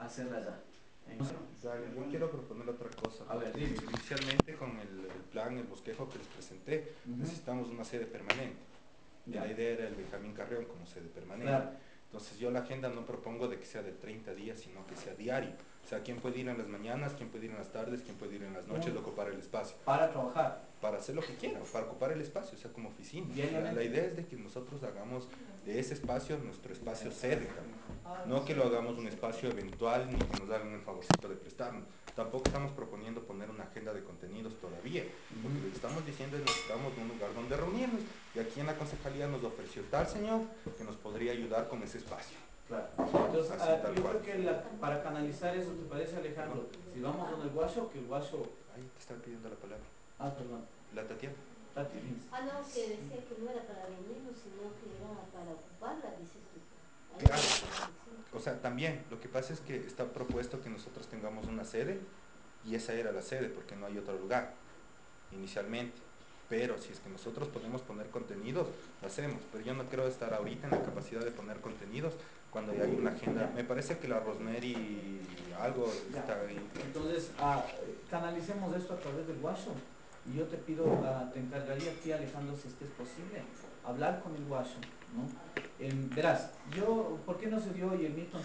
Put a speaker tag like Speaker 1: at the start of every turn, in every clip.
Speaker 1: hacerla ya.
Speaker 2: Dale, yo quiero proponer otra cosa.
Speaker 1: A ver, dime.
Speaker 2: Inicialmente con el plan, el bosquejo que les presenté, necesitamos una sede permanente. Y
Speaker 1: Ya.
Speaker 2: la idea era el Benjamín Carrión como sede permanente.
Speaker 1: Claro.
Speaker 2: Entonces yo la agenda no propongo de que sea de 30 días, sino que sea diario. O sea, quién puede ir en las mañanas, quién puede ir en las tardes, quién puede ir en las noches, de ocupar el espacio.
Speaker 1: Para trabajar.
Speaker 2: Para hacer lo que quiera, para ocupar el espacio, o sea, como oficina.
Speaker 1: Diariamente.
Speaker 2: La idea es de que nosotros hagamos de ese espacio nuestro espacio sede, no que lo hagamos un espacio eventual ni que nos hagan el favorcito de prestarnos. Tampoco estamos proponiendo poner una agenda de contenidos todavía, porque lo que estamos diciendo es que necesitamos un lugar donde reunirnos, y aquí en la concejalía nos ofreció tal señor que nos podría ayudar con ese espacio.
Speaker 1: Claro. Entonces,
Speaker 2: Así, tal
Speaker 1: yo
Speaker 2: cual.
Speaker 1: creo que para canalizar eso, ¿te parece, Alejandro? Si vamos con el guaso, que el guaso...
Speaker 2: Ahí te están pidiendo la palabra.
Speaker 1: Ah, perdón.
Speaker 2: La Tatiana.
Speaker 1: Tati, dices.
Speaker 3: Ah, no, que decía que no era para reunirnos, sino que era para ocuparla, dices tú. Ahí
Speaker 2: Claro.
Speaker 3: está la restricción.
Speaker 2: O sea, también, lo que pasa es que está propuesto que nosotros tengamos una sede, y esa era la sede, porque no hay otro lugar, inicialmente. Pero si es que nosotros podemos poner contenidos, lo hacemos. Pero yo no creo estar ahorita en la capacidad de poner contenidos cuando ya hay una agenda. Me parece que la Rosemary algo está ahí.
Speaker 1: Entonces, canalicemos esto a través del guaso. Y yo te pido, te encargaría a ti, Alejandro, si es que es posible, hablar con el guaso, ¿no? Verás, ¿por qué no se dio? Y el Milton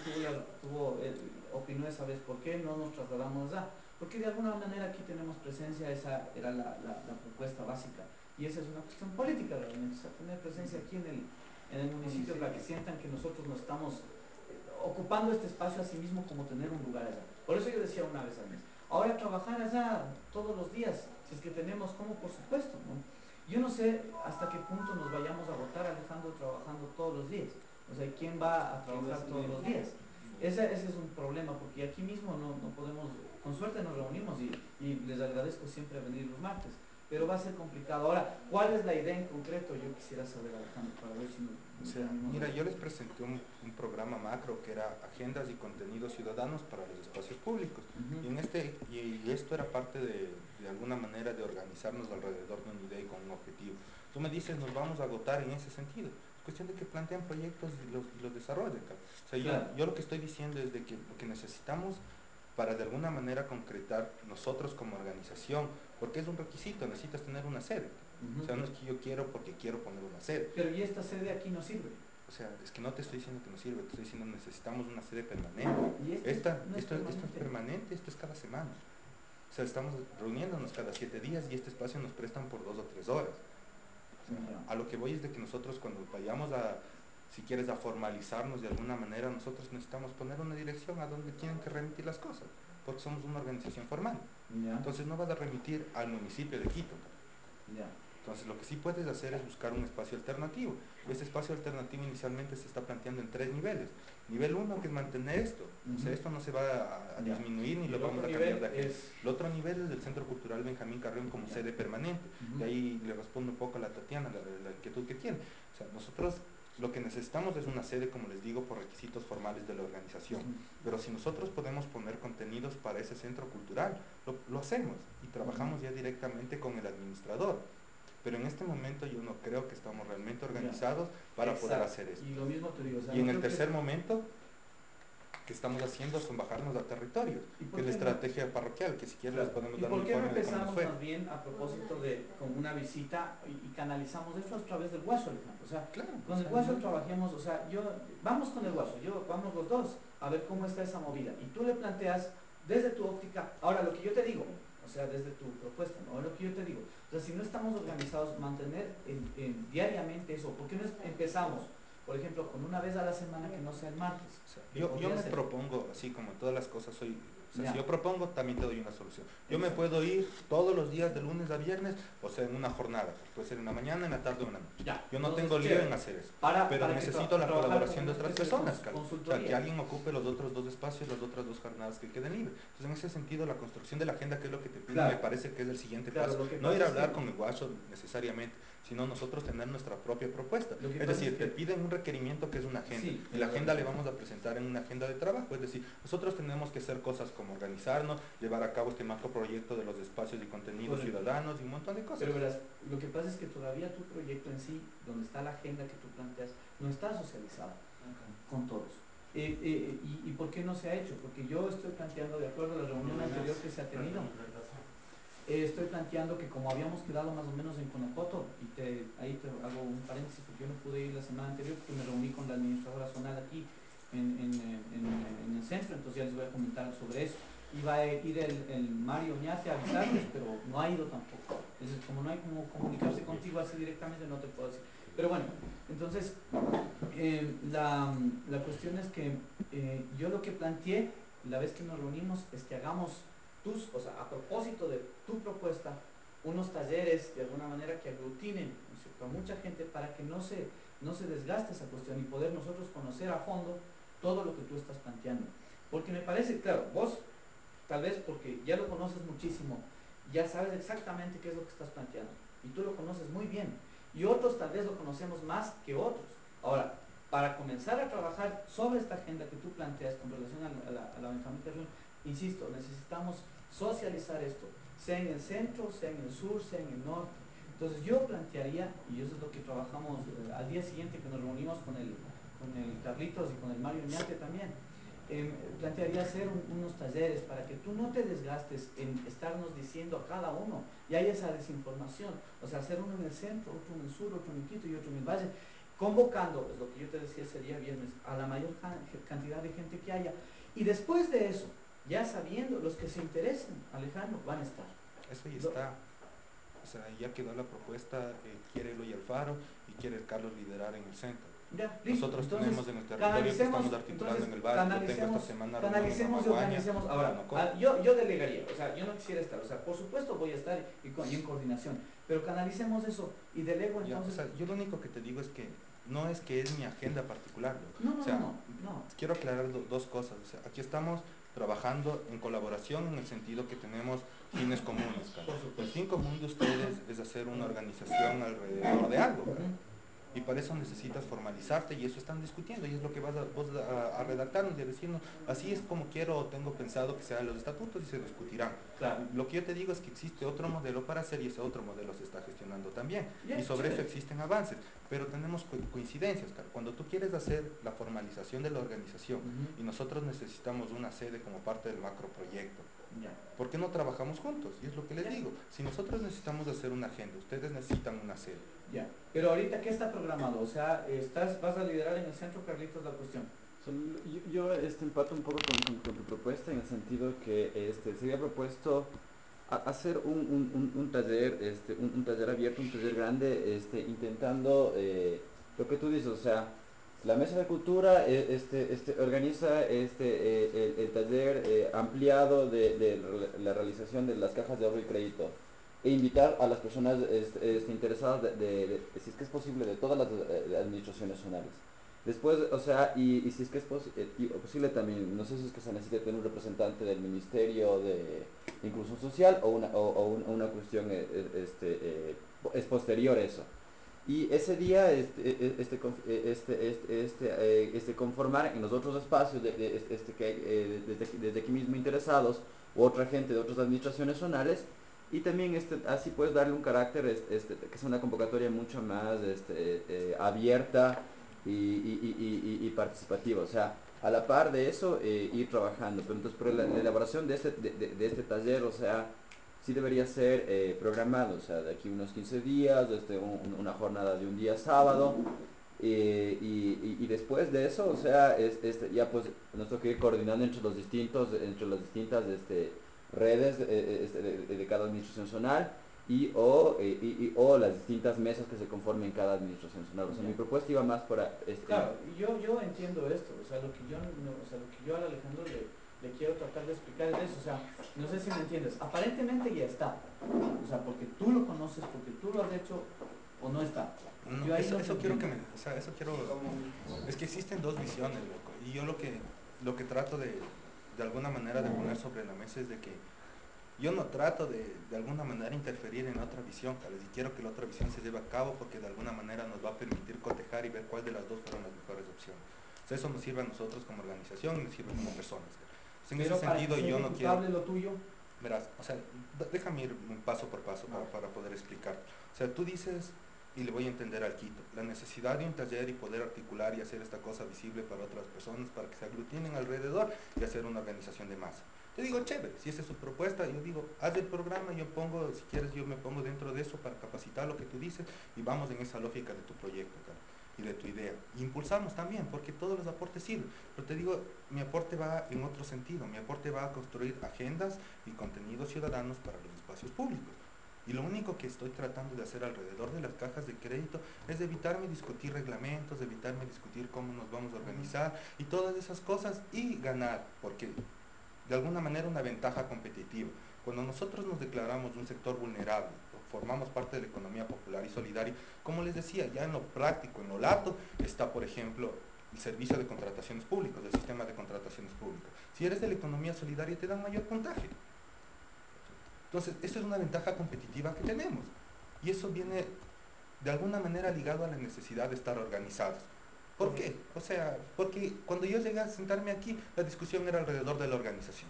Speaker 1: opinó esa vez, ¿por qué no nos trasladamos allá? Porque de alguna manera aquí tenemos presencia, esa era la propuesta básica. Y esa es una cuestión política realmente, o sea, tener presencia aquí en el municipio para que sientan que nosotros nos estamos ocupando este espacio a sí mismo como tener un lugar allá. Por eso yo decía una vez al mes. Ahora trabajar allá todos los días, si es que tenemos, como por supuesto, ¿no? Yo no sé hasta qué punto nos vayamos a votar, Alejandro, trabajando todos los días. O sea, ¿quién va a trabajar todos los días? Ese es un problema, porque aquí mismo no podemos, con suerte nos reunimos y les agradezco siempre venir los martes, pero va a ser complicado. Ahora, ¿cuál es la idea en concreto? Yo quisiera saber, Alejandro, para ver si
Speaker 2: O sea, mira, yo les presenté un programa macro que era agendas y contenidos ciudadanos para los espacios públicos. Y esto era parte de alguna manera de organizarnos alrededor de una idea y con un objetivo. Tú me dices, nos vamos a agotar en ese sentido. Es cuestión de que planteen proyectos y los desarrollen. O sea,
Speaker 1: Claro.
Speaker 2: yo lo que estoy diciendo es de que lo que necesitamos para de alguna manera concretar nosotros como organización, porque es un requisito, necesitas tener una sede. O sea, no es que yo quiero porque quiero poner una sede.
Speaker 1: Pero ¿y esta sede aquí no sirve?
Speaker 2: O sea, es que no te estoy diciendo que no sirve, te estoy diciendo necesitamos una sede permanente.
Speaker 1: ¿Y
Speaker 2: Esto
Speaker 1: no es
Speaker 2: es permanente, esto es cada semana. O sea, estamos reuniéndonos cada 7 días y este espacio nos prestan por 2 o 3 horas. O sea, a lo que voy es de que nosotros cuando vayamos si quieres, a formalizarnos de alguna manera, nosotros necesitamos poner una dirección a donde tienen que remitir las cosas, porque somos una organización formal. Entonces no vas a remitir al municipio de Quito. Entonces lo que sí puedes hacer es buscar un espacio alternativo. Ese espacio alternativo inicialmente se está planteando en 3 niveles. Nivel 1, que es mantener esto. O sea, esto no se va a disminuir ni lo vamos a cambiar de agenda. El otro nivel es el Centro Cultural Benjamín Carrión como sede permanente. Y ahí le respondo un poco a la Tatiana, la inquietud que tiene. O sea, nosotros lo que necesitamos es una sede, como les digo, por requisitos formales de la organización. Pero si nosotros podemos poner contenidos para ese centro cultural, lo hacemos y trabajamos ya directamente con el administrador. Pero en este momento yo no creo que estamos realmente organizados para poder hacer esto.
Speaker 1: Y lo mismo te digo, o sea,
Speaker 2: y en el tercer momento que estamos haciendo son bajarnos a territorios, que es la estrategia parroquial, que si quieres les podemos dar un informe de cómo nos fue.
Speaker 1: ¿Y por qué no empezamos más bien a propósito con una visita y canalizamos esto a través del guaso, Alejandro? O sea,
Speaker 2: claro,
Speaker 1: con el guaso trabajemos, o sea, vamos con el guaso, vamos los dos a ver cómo está esa movida. Y tú le planteas desde tu óptica, ahora lo que yo te digo, o sea, desde tu propuesta, ¿no? Lo que yo te digo, o sea, si no estamos organizados, mantener diariamente eso, ¿por qué no empezamos? Por ejemplo, con una vez a la semana que no sea el martes.
Speaker 2: O sea, yo me propongo, así como todas las cosas, si yo propongo, también te doy una solución. Yo me puedo ir todos los días de lunes a viernes, o sea, en una jornada. Puede ser en la mañana, en la tarde o en la noche. Yo no tengo lío en hacer eso. Pero necesito la colaboración de otras personas, o sea, que alguien ocupe los otros 2 espacios, las otras 2 jornadas que queden libres. Entonces, en ese sentido, la construcción de la agenda, que es lo que te pido, me parece que es el siguiente paso. No ir a hablar con el guacho necesariamente, sino nosotros tener nuestra propia propuesta. Es decir, te piden un requerimiento que es una agenda. Y la agenda le vamos a presentar en una agenda de trabajo. Es decir, nosotros tenemos que hacer cosas como organizarnos, llevar a cabo este macro proyecto de los espacios y contenidos ciudadanos y un montón de cosas.
Speaker 1: Pero verás, lo que pasa es que todavía tu proyecto en sí, donde está la agenda que tú planteas, no está socializada con todos. ¿Y por qué no se ha hecho? Porque yo estoy planteando, de acuerdo a la reunión anterior que se ha tenido, estoy planteando que como habíamos quedado más o menos en Conocoto, y ahí te hago un paréntesis porque yo no pude ir la semana anterior porque me reuní con la administradora zonal aquí en el centro, entonces ya les voy a comentar sobre eso. Iba a ir el Mario Oñate a avisarles, pero no ha ido tampoco. Entonces, como no hay como comunicarse contigo así directamente, no te puedo decir. Pero bueno, entonces, la cuestión es que yo lo que planteé la vez que nos reunimos es que hagamos o sea, a propósito de tu propuesta, unos talleres de alguna manera que aglutinen, ¿no es cierto?, a mucha gente para que no se desgaste esa cuestión y poder nosotros conocer a fondo todo lo que tú estás planteando. Porque me parece, claro, vos tal vez porque ya lo conoces muchísimo, ya sabes exactamente qué es lo que estás planteando y tú lo conoces muy bien y otros tal vez lo conocemos más que otros. Ahora, para comenzar a trabajar sobre esta agenda que tú planteas con relación a la implementación, insisto, necesitamos socializar esto, sea en el centro, sea en el sur, sea en el norte. Entonces yo plantearía, y eso es lo que trabajamos al día siguiente que nos reunimos con el Carlitos y con el Mario Ñate también, plantearía hacer unos talleres para que tú no te desgastes en estarnos diciendo a cada uno y hay esa desinformación, o sea, hacer uno en el centro, otro en el sur, otro en Quito y otro en el Valle, convocando, es lo que yo te decía ese día viernes, a la mayor cantidad de gente que haya, y después de eso, ya sabiendo, los que se interesen, Alejandro, van a estar.
Speaker 2: Eso ya está. O sea, ya quedó la propuesta, quiere Eloy Alfaro y quiere Carlos liderar en el centro.
Speaker 1: Ya, listo.
Speaker 2: Nosotros
Speaker 1: Entonces,
Speaker 2: tenemos en el territorio que estamos articulando en el valle. Yo tengo esta semana
Speaker 1: canalicemos y organicemos. Ahora, yo delegaría, o sea, yo no quisiera estar, o sea, por supuesto voy a estar y en coordinación, pero canalicemos eso y delego entonces.
Speaker 2: Ya, o sea, yo lo único que te digo es que no es que es mi agenda particular.
Speaker 1: No,
Speaker 2: o sea,
Speaker 1: no.
Speaker 2: quiero aclarar dos cosas. O sea, aquí estamos trabajando en colaboración en el sentido que tenemos fines comunes, cara. El fin común de ustedes es hacer una organización alrededor de algo, cara. Y para eso necesitas formalizarte y eso están discutiendo y es lo que vas vos a redactarnos y a decirnos, así es como quiero o tengo pensado que sean los estatutos y se discutirán.
Speaker 1: Claro.
Speaker 2: Lo que yo te digo es que existe otro modelo para hacer y ese otro modelo se está gestionando también.
Speaker 1: Ya,
Speaker 2: Y sobre
Speaker 1: chévere.
Speaker 2: eso existen avances, pero tenemos coincidencias, cara. Cuando tú quieres hacer la formalización de la organización y nosotros necesitamos una sede como parte del macroproyecto,
Speaker 1: ya.
Speaker 2: ¿por qué no trabajamos juntos? Y es lo que les digo. Si nosotros necesitamos hacer una agenda, ustedes necesitan una sede.
Speaker 1: Ya. Pero ahorita, ¿qué está programado? O sea, vas a liderar en el centro, Carlitos, la cuestión.
Speaker 4: Yo empato un poco con tu propuesta en el sentido que se había propuesto hacer un taller, un taller abierto, un taller grande, intentando lo que tú dices, o sea, la Mesa de Cultura organiza el taller ampliado de la realización de las cajas de ahorro y crédito e invitar a las personas interesadas si es que es posible, de todas las administraciones zonales. Después, o sea, y si es que es posible también, no sé si es que se necesita tener un representante del Ministerio de Inclusión Social o una cuestión es posterior a eso. Y ese día conformar en los otros espacios desde aquí mismo interesados u otra gente de otras administraciones zonales y también así puedes darle un carácter que es una convocatoria mucho más abierta y participativa, o sea, a la par de eso ir trabajando, pero entonces la elaboración de este taller, o sea, sí debería ser programado, o sea, de aquí unos 15 días, una jornada de un día sábado, y después de eso, o sea, ya pues nos toca ir coordinando entre las distintas redes de cada administración zonal o las distintas mesas que se conformen en cada administración zonal. O sea, mi propuesta iba más por...
Speaker 1: Claro, yo entiendo esto, o sea, lo que yo al Alejandro le quiero tratar de explicar es eso, o sea, no sé si me entiendes, aparentemente ya está, o sea, porque tú lo conoces, porque tú lo has hecho, o no está.
Speaker 2: No, eso quiero que me... O sea, eso quiero... Es que existen dos visiones, loco, y yo lo que trato de alguna manera de poner sobre la mesa es de que yo no trato de alguna manera interferir en la otra visión, Carlos, y quiero que la otra visión se lleve a cabo porque de alguna manera nos va a permitir cotejar y ver cuál de las dos fueron las mejores opciones. O sea, eso nos sirve a nosotros como organización y nos sirve como personas. O sea, en ese sentido yo no quiero...
Speaker 1: lo tuyo.
Speaker 2: Verás, o sea, déjame ir paso por paso para poder explicar. O sea, tú dices, y le voy a entender al Quito. La necesidad de un taller y poder articular y hacer esta cosa visible para otras personas, para que se aglutinen alrededor y hacer una organización de masa. Yo digo, chévere, si esa es su propuesta, yo digo, haz el programa, yo pongo, si quieres yo me pongo dentro de eso para capacitar lo que tú dices y vamos en esa lógica de tu proyecto, cara, y de tu idea. Y impulsamos también, porque todos los aportes sirven. Pero te digo, mi aporte va en otro sentido, mi aporte va a construir agendas y contenidos ciudadanos para los espacios públicos. Y lo único que estoy tratando de hacer alrededor de las cajas de crédito es evitarme discutir reglamentos, evitarme discutir cómo nos vamos a organizar y todas esas cosas y ganar, porque de alguna manera una ventaja competitiva. Cuando nosotros nos declaramos un sector vulnerable, formamos parte de la economía popular y solidaria, como les decía, ya en lo práctico, en lo lato, está por ejemplo el servicio de contrataciones públicas, el sistema de contrataciones públicas. Si eres de la economía solidaria te dan mayor puntaje. Entonces, esa es una ventaja competitiva que tenemos. Y eso viene de alguna manera ligado a la necesidad de estar organizados. ¿Por qué? O sea, porque cuando yo llegué a sentarme aquí, la discusión era alrededor de la organización.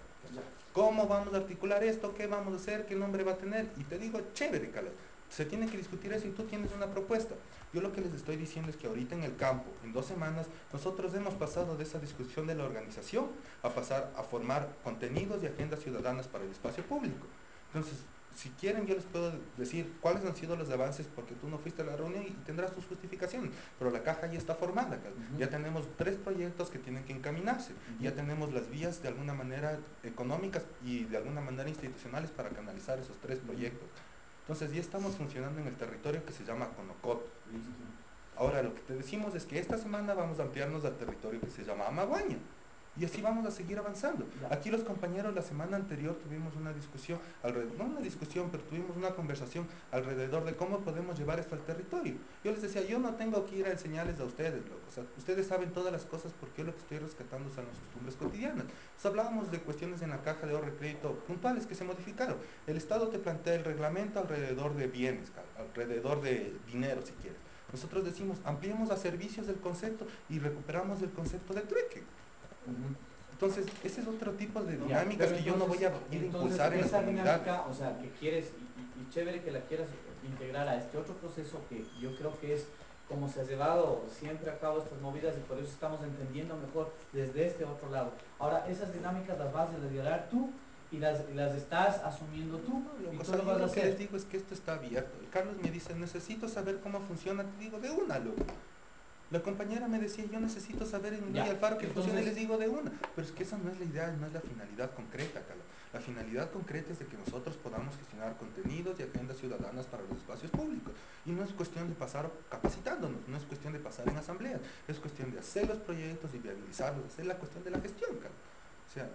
Speaker 2: ¿Cómo vamos a articular esto? ¿Qué vamos a hacer? ¿Qué nombre va a tener? Y te digo, chévere, Calas. Se tiene que discutir eso y tú tienes una propuesta. Yo lo que les estoy diciendo es que ahorita en el campo, en 2 semanas, nosotros hemos pasado de esa discusión de la organización a pasar a formar contenidos y agendas ciudadanas para el espacio público. Entonces, si quieren yo les puedo decir cuáles han sido los avances porque tú no fuiste a la reunión y tendrás tus justificaciones, pero la caja ya está formada, ya tenemos 3 proyectos que tienen que encaminarse, ya tenemos las vías de alguna manera económicas y de alguna manera institucionales para canalizar esos 3 proyectos. Entonces ya estamos funcionando en el territorio que se llama Conocot. Ahora lo que te decimos es que esta semana vamos a ampliarnos al territorio que se llama Amaguaña. Y así vamos a seguir avanzando. Aquí los compañeros la semana anterior tuvimos una discusión, no una discusión, pero tuvimos una conversación alrededor de cómo podemos llevar esto al territorio. Yo les decía, yo no tengo que ir a enseñarles a ustedes, loco. O sea, ustedes saben todas las cosas porque yo lo que estoy rescatando son las costumbres cotidianas. Entonces, hablábamos de cuestiones en la caja de ahorro y crédito puntuales que se modificaron. El Estado te plantea el reglamento alrededor de bienes, alrededor de dinero si quieres. Nosotros decimos, ampliemos a servicios el concepto y recuperamos el concepto de trueque. Entonces, ese es otro tipo de dinámicas que yo no voy a ir a impulsar en la comunidad.
Speaker 1: Dinámica, o sea, que quieres, y chévere que la quieras integrar a este otro proceso que yo creo que es como se ha llevado siempre a cabo estas movidas y por eso estamos entendiendo mejor desde este otro lado. Ahora, esas dinámicas las vas a liderar tú y las estás asumiendo tú.
Speaker 2: No,
Speaker 1: y
Speaker 2: o
Speaker 1: tú
Speaker 2: sea,
Speaker 1: lo
Speaker 2: yo
Speaker 1: vas a
Speaker 2: lo que
Speaker 1: hacer.
Speaker 2: les digo es que esto está abierto. El Carlos me dice, necesito saber cómo funciona. Te digo, de una, loco. La compañera me decía, yo necesito saber en Iloy Alfaro que funciona y les digo de una. Pero es que esa no es la idea, no es la finalidad concreta, Carlos. La finalidad concreta es de que nosotros podamos gestionar contenidos y agendas ciudadanas para los espacios públicos. Y no es cuestión de pasar capacitándonos, no es cuestión de pasar en asambleas, es cuestión de hacer los proyectos y viabilizarlos, hacer la cuestión de la gestión, Carlos. O sea,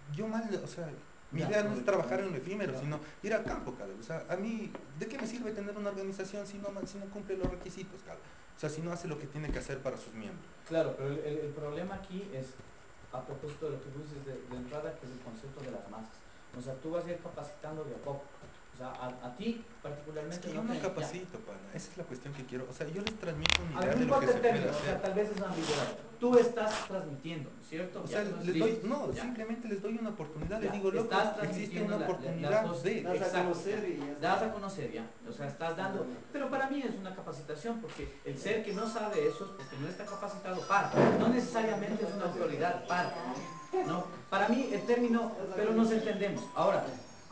Speaker 2: mi idea no es trabajar en lo efímero, sino ir al campo, Carlos. O sea, a mí, ¿de qué me sirve tener una organización si no cumple los requisitos, Carlos? O sea, si no hace lo que tiene que hacer para sus miembros.
Speaker 1: Claro, pero el problema aquí es, a propósito de lo que tú dices de entrada, que es el concepto de las masas. O sea, tú vas a ir capacitando de a poco. O sea, a ti particularmente
Speaker 2: es que yo no capacito, pana. Esa es la cuestión que quiero. O sea, yo les transmito una idea de lo que se puede hacer.
Speaker 1: O sea, tal vez es ambigüedad. Tú estás transmitiendo, ¿cierto?
Speaker 2: O sea, les doy, no, simplemente les doy una oportunidad. Les digo, loco, existe una oportunidad de...
Speaker 1: Das a conocer ya. O sea, estás dando... Pero para mí es una capacitación, porque el ser que no sabe eso es porque no está capacitado para. No necesariamente es una autoridad para. No, para mí el término, pero nos entendemos. Ahora,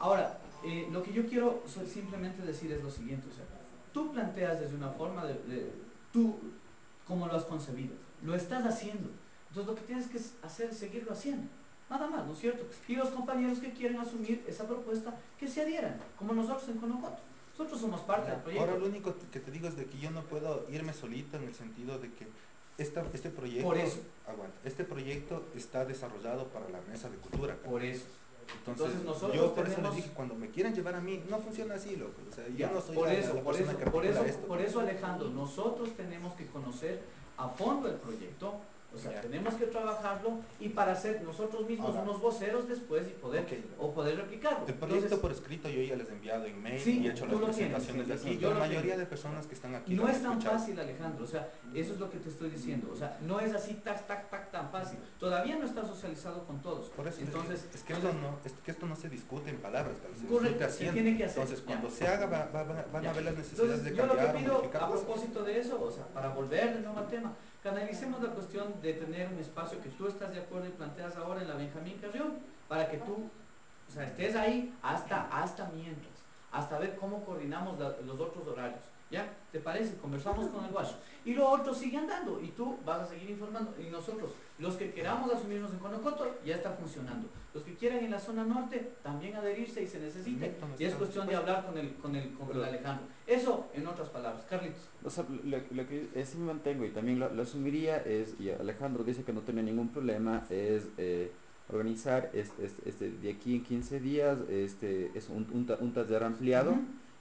Speaker 1: lo que yo quiero simplemente decir es lo siguiente, o sea, tú planteas desde una forma tú, como lo has concebido, lo estás haciendo, entonces lo que tienes que hacer es seguirlo haciendo, nada más, ¿no es cierto? Y los compañeros que quieren asumir esa propuesta, que se adhieran, como nosotros en Conocot. Nosotros somos parte del proyecto.
Speaker 2: Ahora lo único que te digo es de que yo no puedo irme solito en el sentido de que este proyecto,
Speaker 1: por eso,
Speaker 2: este proyecto está desarrollado para la mesa de cultura.
Speaker 1: Por eso.
Speaker 2: Entonces nosotros yo por eso les dije, cuando me quieren llevar a mí, no funciona así, loco. O sea, yo no soy la persona que articula esto.
Speaker 1: Por eso, Alejandro, nosotros tenemos que conocer a fondo el proyecto, o sea, tenemos que trabajarlo y para ser nosotros mismos unos voceros después y poder replicarlo.
Speaker 2: El proyecto entonces, por escrito yo ya les he enviado en mail y he hecho las presentaciones de aquí. La mayoría de personas que están aquí
Speaker 1: no es tan fácil, Alejandro, o sea, eso es lo que te estoy diciendo, o sea, no es así, tac, tac, tac, tac. tan fácil. Todavía no está socializado con todos.
Speaker 2: Por eso
Speaker 1: Entonces,
Speaker 2: es que esto no se discute en palabras, pero se
Speaker 1: correcto,
Speaker 2: discute
Speaker 1: se
Speaker 2: haciendo.
Speaker 1: tiene que hacer.
Speaker 2: Entonces, cuando
Speaker 1: Ya.
Speaker 2: se haga, van
Speaker 1: Ya.
Speaker 2: a ver las necesidades
Speaker 1: Entonces,
Speaker 2: de
Speaker 1: yo lo que
Speaker 2: cambiar o
Speaker 1: pido
Speaker 2: modificar
Speaker 1: a
Speaker 2: cosas.
Speaker 1: propósito de eso, o sea, para volver de nuevo al tema, canalicemos la cuestión de tener un espacio que tú estás de acuerdo y planteas ahora en la Benjamín Carrión, para que tú, o sea, estés ahí hasta mientras, hasta ver cómo coordinamos los otros horarios. ¿Ya? ¿Te parece? Conversamos con el guacho. Y lo otro sigue andando y tú vas a seguir informando. Y nosotros, los que queramos asumirnos en Conocoto, ya está funcionando. Los que quieran en la zona norte, también adherirse y se necesite. Y es cuestión de hablar con el Alejandro. Eso, en otras palabras. Carlitos.
Speaker 4: O sea, lo que sí me mantengo y también lo asumiría es, y Alejandro dice que no tiene ningún problema, es organizar de aquí en 15 días es un taller ampliado,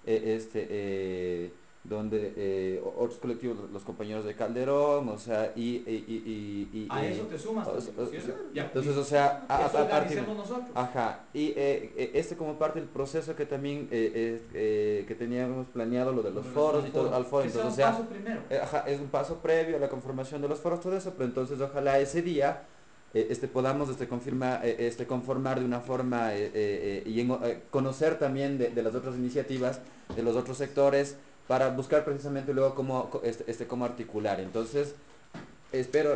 Speaker 4: donde otros colectivos, los compañeros de Calderón, o sea,
Speaker 1: A eso te sumas también, ¿cierto? Ya,
Speaker 4: entonces, o sea,
Speaker 1: eso
Speaker 4: a partir,
Speaker 1: organicemos nosotros.
Speaker 4: ajá, y como parte del proceso que también que teníamos planeado, lo de los foros y todo, al foro,
Speaker 1: Que sea
Speaker 4: entonces,
Speaker 1: un
Speaker 4: o sea,
Speaker 1: paso primero.
Speaker 4: ajá, es un paso previo a la conformación de los foros, todo eso, pero entonces ojalá ese día podamos conformar de una forma conocer también de las otras iniciativas, de los otros sectores, para buscar precisamente luego cómo articular. Entonces, espero,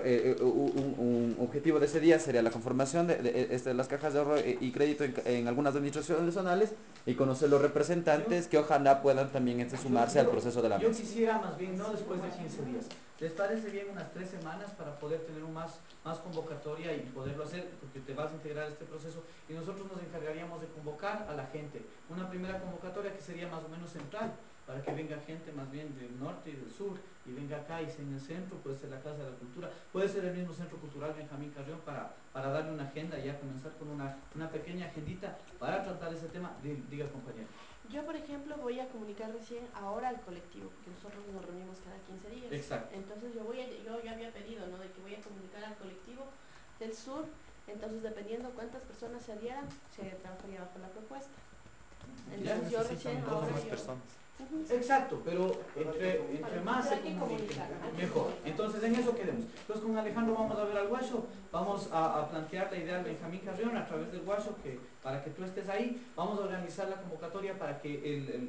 Speaker 4: un objetivo de ese día sería la conformación de las cajas de ahorro y crédito en algunas administraciones zonales y conocer los representantes que ojalá puedan también sumarse al proceso de la mesa.
Speaker 1: Yo quisiera más bien, no después de 15 días. ¿Les parece bien unas 3 semanas para poder tener más convocatoria y poderlo hacer? Porque te vas a integrar a este proceso y nosotros nos encargaríamos de convocar a la gente. Una primera convocatoria que sería más o menos central, para que venga gente más bien del norte y del sur y venga acá y sea en el centro, puede ser la Casa de la Cultura, puede ser el mismo Centro Cultural Benjamín Carrión para darle una agenda y ya comenzar con una pequeña agendita para tratar ese tema. Diga, compañero.
Speaker 5: Yo, por ejemplo, voy a comunicar recién ahora al colectivo, porque nosotros nos reunimos cada 15 días.
Speaker 1: Exacto.
Speaker 5: Entonces yo ya había pedido, ¿no?, de que voy a comunicar al colectivo del sur. Entonces, dependiendo cuántas personas se adhieran, se trabajaría bajo la propuesta. Entonces yo recién
Speaker 2: Necesitan dos o
Speaker 5: ahora
Speaker 2: más
Speaker 5: yo...
Speaker 2: personas.
Speaker 1: Exacto, pero entre más se comunique, mejor. Entonces en eso quedemos. Entonces con Alejandro vamos a ver al guacho, vamos a plantear la idea al Benjamín Carrión a través del guacho, para que tú estés ahí, vamos a organizar la convocatoria para que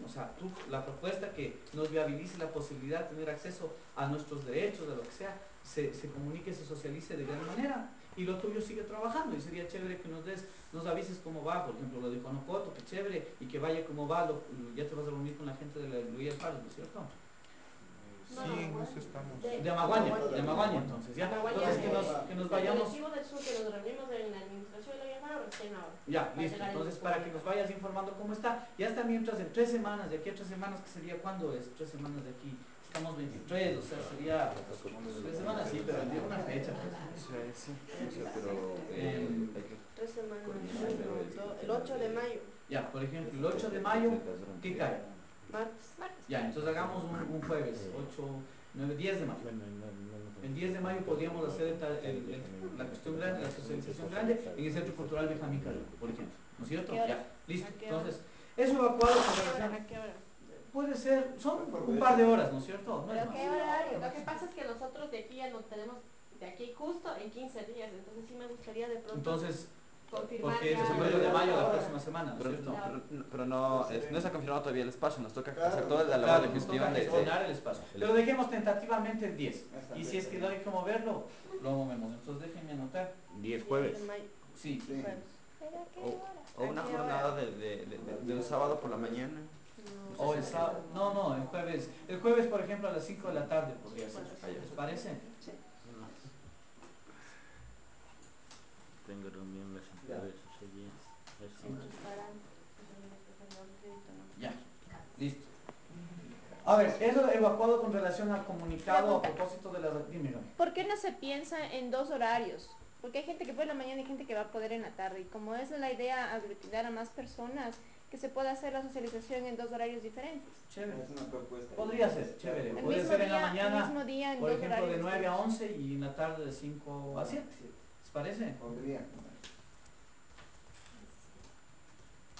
Speaker 1: la propuesta que nos viabilice la posibilidad de tener acceso a nuestros derechos, a lo que sea, se comunique, se socialice de gran manera. Y lo tuyo sigue trabajando y sería chévere que nos avises cómo va, por ejemplo, lo de Conocoto, que chévere, y que vaya cómo va, ya te vas a reunir con la gente de la Luis Alfaro, ¿no es cierto?
Speaker 2: Sí, en eso estamos.
Speaker 1: De Amaguaña, entonces, ya. Entonces que nos vayamos.
Speaker 5: El colectivo del sur que nos reunimos en la administración de la recién ahora.
Speaker 1: Ya, listo. Entonces, para que nos vayas informando cómo está. Ya está mientras en 3 semanas, de aquí a 3 semanas, que sería, ¿cuándo es? 3 semanas de aquí. Estamos 23, o sea, sería 3 semanas, sí, pero el día una fecha.
Speaker 4: Sí, pero
Speaker 5: 3 semanas, el 8 de mayo.
Speaker 1: Ya, por ejemplo, el 8 de mayo, ¿qué cae?
Speaker 5: Martes.
Speaker 1: Ya, entonces hagamos un jueves, 8, 9, 10 de mayo. El 10 de mayo podríamos hacer la cuestión grande, la socialización grande en el Centro Cultural Benjamín Carrión, por ejemplo. ¿No es cierto? Ya, listo. Entonces, eso evacuado con relación.
Speaker 5: ¿A qué hora?
Speaker 1: Puede ser, son un par de horas, ¿no es cierto? No es
Speaker 5: ¿Pero
Speaker 1: más.
Speaker 5: qué horario? Lo que pasa es que nosotros de aquí ya no tenemos, de aquí justo en 15 días, entonces sí me gustaría de pronto
Speaker 1: Entonces,
Speaker 5: confirmar
Speaker 1: porque es
Speaker 5: ya.
Speaker 1: el 9 de mayo la próxima semana, ¿no es
Speaker 4: Pero,
Speaker 1: cierto?
Speaker 4: pero no está confirmado todavía el espacio, nos toca hacer toda la labor
Speaker 1: Claro,
Speaker 4: de
Speaker 1: nos
Speaker 4: gestión
Speaker 1: toca gestionar el espacio. Pero dejemos tentativamente el 10. Y si es que hay que moverlo, lo movemos. Entonces déjenme anotar.
Speaker 4: 10 jueves.
Speaker 1: Sí.
Speaker 5: Jueves.
Speaker 4: O una jornada de un sábado por la mañana.
Speaker 1: O el sábado. No, el jueves. El jueves, por ejemplo, a las 5 de la tarde podría ser. ¿Les parece?
Speaker 5: Sí.
Speaker 4: Tengo reunión las entidades ese día.
Speaker 5: Entonces estarán, crédito, ¿no?
Speaker 1: Ya, listo. A ver, eso evacuado con relación al comunicado a propósito de las... Dime, Gaby.
Speaker 6: ¿Por qué no se piensa en 2 horarios? Porque hay gente que puede en la mañana y gente que va a poder en la tarde. Y como es la idea aglutinar a más personas, que se pueda hacer la socialización en 2 horarios diferentes.
Speaker 1: Chévere.
Speaker 7: Es una propuesta.
Speaker 1: Podría ser, chévere.
Speaker 6: El
Speaker 1: Puede
Speaker 6: mismo
Speaker 1: ser en la
Speaker 6: día,
Speaker 1: mañana,
Speaker 6: el mismo día en
Speaker 1: por
Speaker 6: 2
Speaker 1: ejemplo,
Speaker 6: horarios
Speaker 1: de 9 a
Speaker 6: distintos.
Speaker 1: 11 y en la tarde de 5 a 7. ¿Les parece?
Speaker 7: Podría.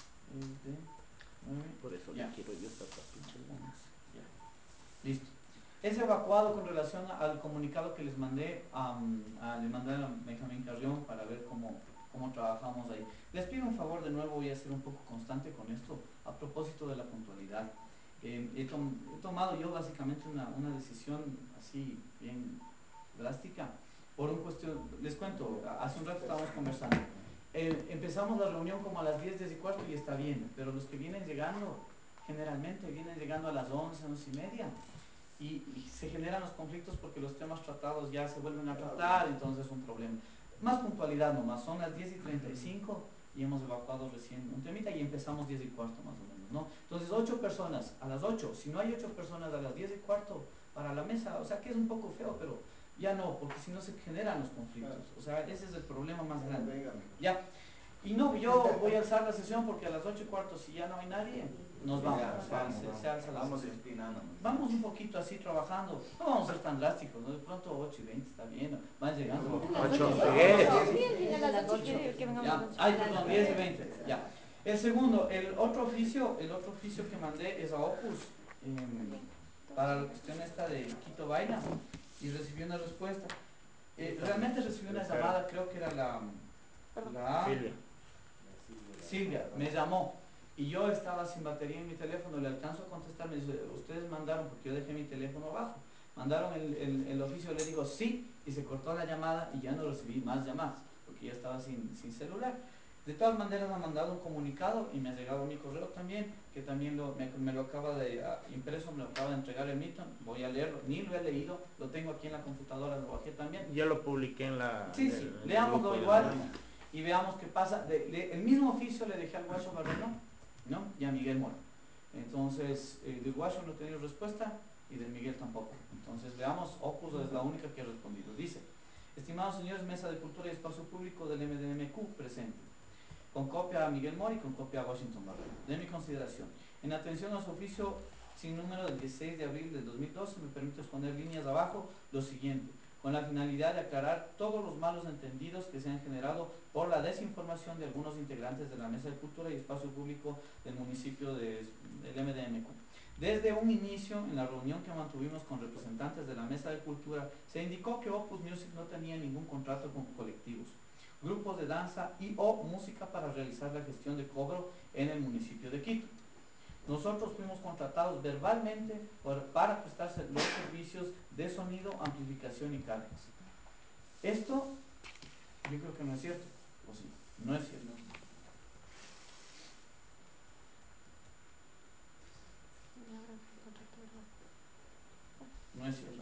Speaker 1: Es de 9.
Speaker 4: Por eso
Speaker 1: Ya.
Speaker 4: le quiero yo esta pinche.
Speaker 1: Ya. Listo. Es evacuado con relación al comunicado que les mandé, le mandé a Benjamín Carrión para ver cómo trabajamos ahí. Les pido un favor de nuevo, voy a ser un poco constante con esto, a propósito de la puntualidad. He tomado yo básicamente una decisión así bien drástica, por un cuestión, les cuento, hace un rato estábamos conversando. Empezamos la reunión como a las 10:15 y está bien, pero los que vienen llegando, generalmente vienen llegando a las 11, 11:30 y se generan los conflictos porque los temas tratados ya se vuelven a tratar, entonces es un problema. Más puntualidad nomás, son las 10:35 y hemos evacuado recién un temita y empezamos 10:15 más o menos, ¿no? Entonces 8 personas a las 8, si no hay 8 personas a las 10:15 para la mesa, o sea que es un poco feo, pero ya no, porque si no se generan los conflictos, o sea, ese es el problema más grande. Ya. Y no, yo voy a alzar la sesión porque a las 8:15, si ya no hay nadie, nos vamos. Se alza la sesión. Vamos un poquito así trabajando. No vamos a ser tan drásticos, ¿no? De pronto 8:20 está bien. Van llegando.
Speaker 6: 8.
Speaker 1: Ay, perdón, 10:20. Ya. El segundo, el otro oficio que mandé es a Opus para la cuestión esta de Quito Vaina y recibí una respuesta. Realmente recibí una llamada, creo que era la Silvia me llamó y yo estaba sin batería en mi teléfono, le alcanzo a contestar, me dice, ustedes mandaron, porque yo dejé mi teléfono abajo, mandaron el oficio, le digo sí, y se cortó la llamada y ya no recibí más llamadas, porque ya estaba sin celular. De todas maneras me han mandado un comunicado y me ha llegado mi correo también, que también me lo acaba de impreso, me lo acaba de entregar el Milton, voy a leerlo, ni lo he leído, lo tengo aquí en la computadora, lo bajé también.
Speaker 7: Ya lo publiqué en la...
Speaker 1: Sí, leámoslo igual y veamos qué pasa. El mismo oficio le dejé al Guacho Barreno, ¿no? Y a Miguel Mora. Entonces, del Guacho no he tenido respuesta y del Miguel tampoco. Entonces, veamos, Opus es la única que ha respondido. Dice, estimados señores, Mesa de Cultura y Espacio Público del MDMQ, presente. Con copia a Miguel Mora y con copia a Washington Barreno. De mi consideración. En atención a su oficio sin número del 16 de abril del 2012, me permito exponer líneas abajo lo siguiente, con la finalidad de aclarar todos los malos entendidos que se han generado por la desinformación de algunos integrantes de la Mesa de Cultura y Espacio Público del municipio del MDMQ. Desde un inicio, en la reunión que mantuvimos con representantes de la Mesa de Cultura, se indicó que Opus Music no tenía ningún contrato con colectivos, grupos de danza y o música para realizar la gestión de cobro en el municipio de Quito. Nosotros fuimos contratados verbalmente para prestar los servicios de sonido, amplificación y cargas. Esto yo creo que no es cierto, ¿o sí? No es cierto. No es cierto.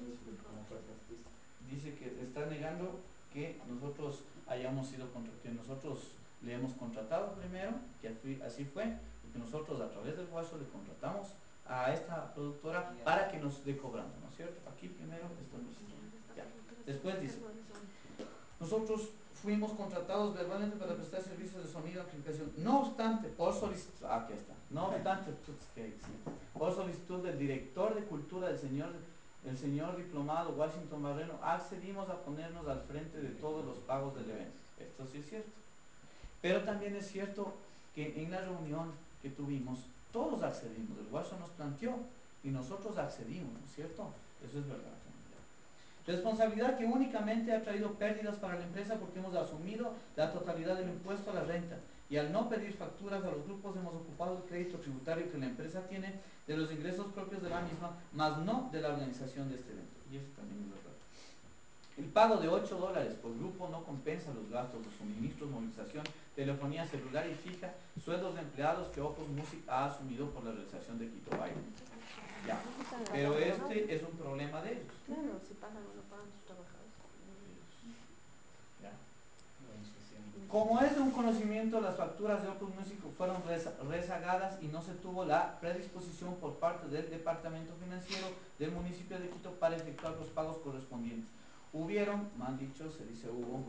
Speaker 1: Dice que está negando que nosotros hayamos sido contratados, que nosotros le hemos contratado primero, que así fue, porque nosotros a través del Guaso le contratamos a esta productora para que nos dé cobrando, ¿no es cierto? Aquí primero esto no es cierto. Ya. Después dice, nosotros fuimos contratados verbalmente para prestar servicios de sonido y amplificación. No obstante, por solicitud, aquí está, no obstante, por solicitud del director de cultura el señor diplomado Washington Barreno, accedimos a ponernos al frente de todos los pagos del evento. Esto sí es cierto. Pero también es cierto que en la reunión que tuvimos, todos accedimos. El Guaso nos planteó y nosotros accedimos, ¿no es cierto? Eso es verdad. Responsabilidad que únicamente ha traído pérdidas para la empresa porque hemos asumido la totalidad del impuesto a la renta y al no pedir facturas a los grupos hemos ocupado el crédito tributario que la empresa tiene de los ingresos propios de la misma, más no de la organización de este evento. Y eso también es verdad. El pago de $8 por grupo no compensa los gastos de suministros, movilización, telefonía celular y fija, sueldos de empleados que Opus Music ha asumido por la realización de Quito Baile. Ya. Pero este es un problema de ellos.
Speaker 5: Claro, si pagan o no pagan sus trabajadores.
Speaker 1: Ya. Como es de un conocimiento, las facturas de Opus Music fueron rezagadas y no se tuvo la predisposición por parte del departamento financiero del municipio de Quito para efectuar los pagos correspondientes. Mal dicho, se dice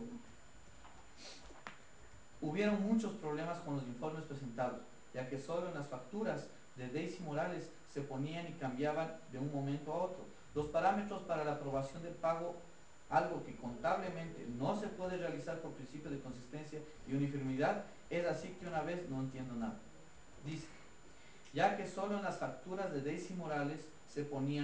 Speaker 1: hubieron muchos problemas con los informes presentados, ya que solo en las facturas de Daisy Morales se ponían y cambiaban de un momento a otro. Los parámetros para la aprobación del pago, algo que contablemente no se puede realizar por principio de consistencia y uniformidad, es así que una vez no entiendo nada. Dice, ya que solo en las facturas de Daisy Morales se ponían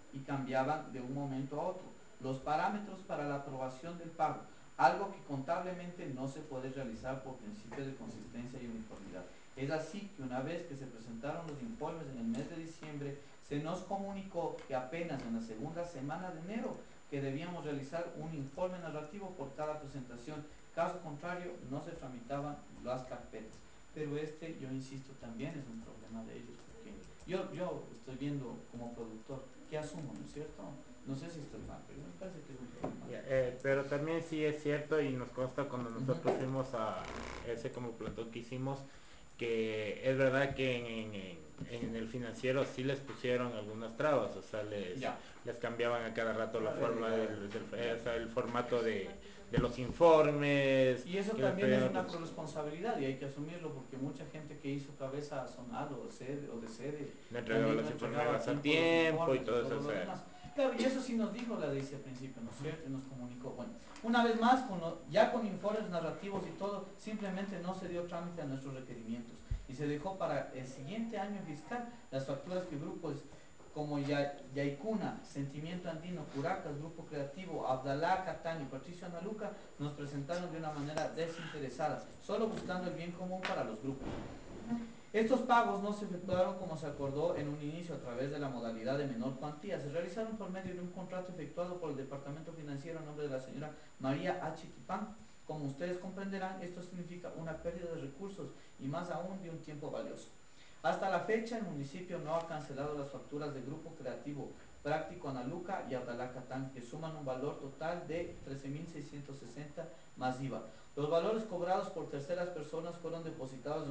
Speaker 1: y cambiaban de un momento a otro. Los parámetros para la aprobación del pago, algo que contablemente no se puede realizar por principio de consistencia y uniformidad. Es así que una vez que se presentaron los informes en el mes de diciembre, se nos comunicó que apenas en la segunda semana de enero que debíamos realizar un informe narrativo por cada presentación. Caso contrario, no se tramitaban las carpetas. Pero yo insisto, también es un problema de ellos, porque yo estoy viendo como productor, ¿qué asumo, no es cierto? No sé si estoy mal, pero me parece que es un problema.
Speaker 7: Pero también sí es cierto y nos consta cuando nosotros fuimos a ese como plantón que hicimos, que es verdad que en el financiero sí les pusieron algunas trabas, o sea, les cambiaban a cada rato la forma, o sea, el formato de los informes.
Speaker 1: Y eso también es una corresponsabilidad y hay que asumirlo porque mucha gente que hizo cabeza sonado o de sede
Speaker 7: No entregaba los informes a tiempo y todo eso.
Speaker 1: Lo demás. Claro, y eso sí nos dijo la DICE al principio, ¿no es cierto? Y nos comunicó. Bueno, una vez más, ya con informes narrativos y todo, simplemente no se dio trámite a nuestros requerimientos. Y se dejó para el siguiente año fiscal las facturas que grupos como Yaikuna, Sentimiento Andino, Curacas, Grupo Creativo, Abdalá Catán y Patricio Analuca nos presentaron de una manera desinteresada, solo buscando el bien común para los grupos. Estos pagos no se efectuaron como se acordó en un inicio a través de la modalidad de menor cuantía. Se realizaron por medio de un contrato efectuado por el Departamento Financiero a nombre de la señora María H. Tipán. Como ustedes comprenderán, esto significa una pérdida de recursos y más aún de un tiempo valioso. Hasta la fecha, el municipio no ha cancelado las facturas de Grupo Creativo Práctico Analuca y Abdalá Catán, que suman un valor total de 13.660 más IVA. Los valores cobrados por terceras personas fueron depositados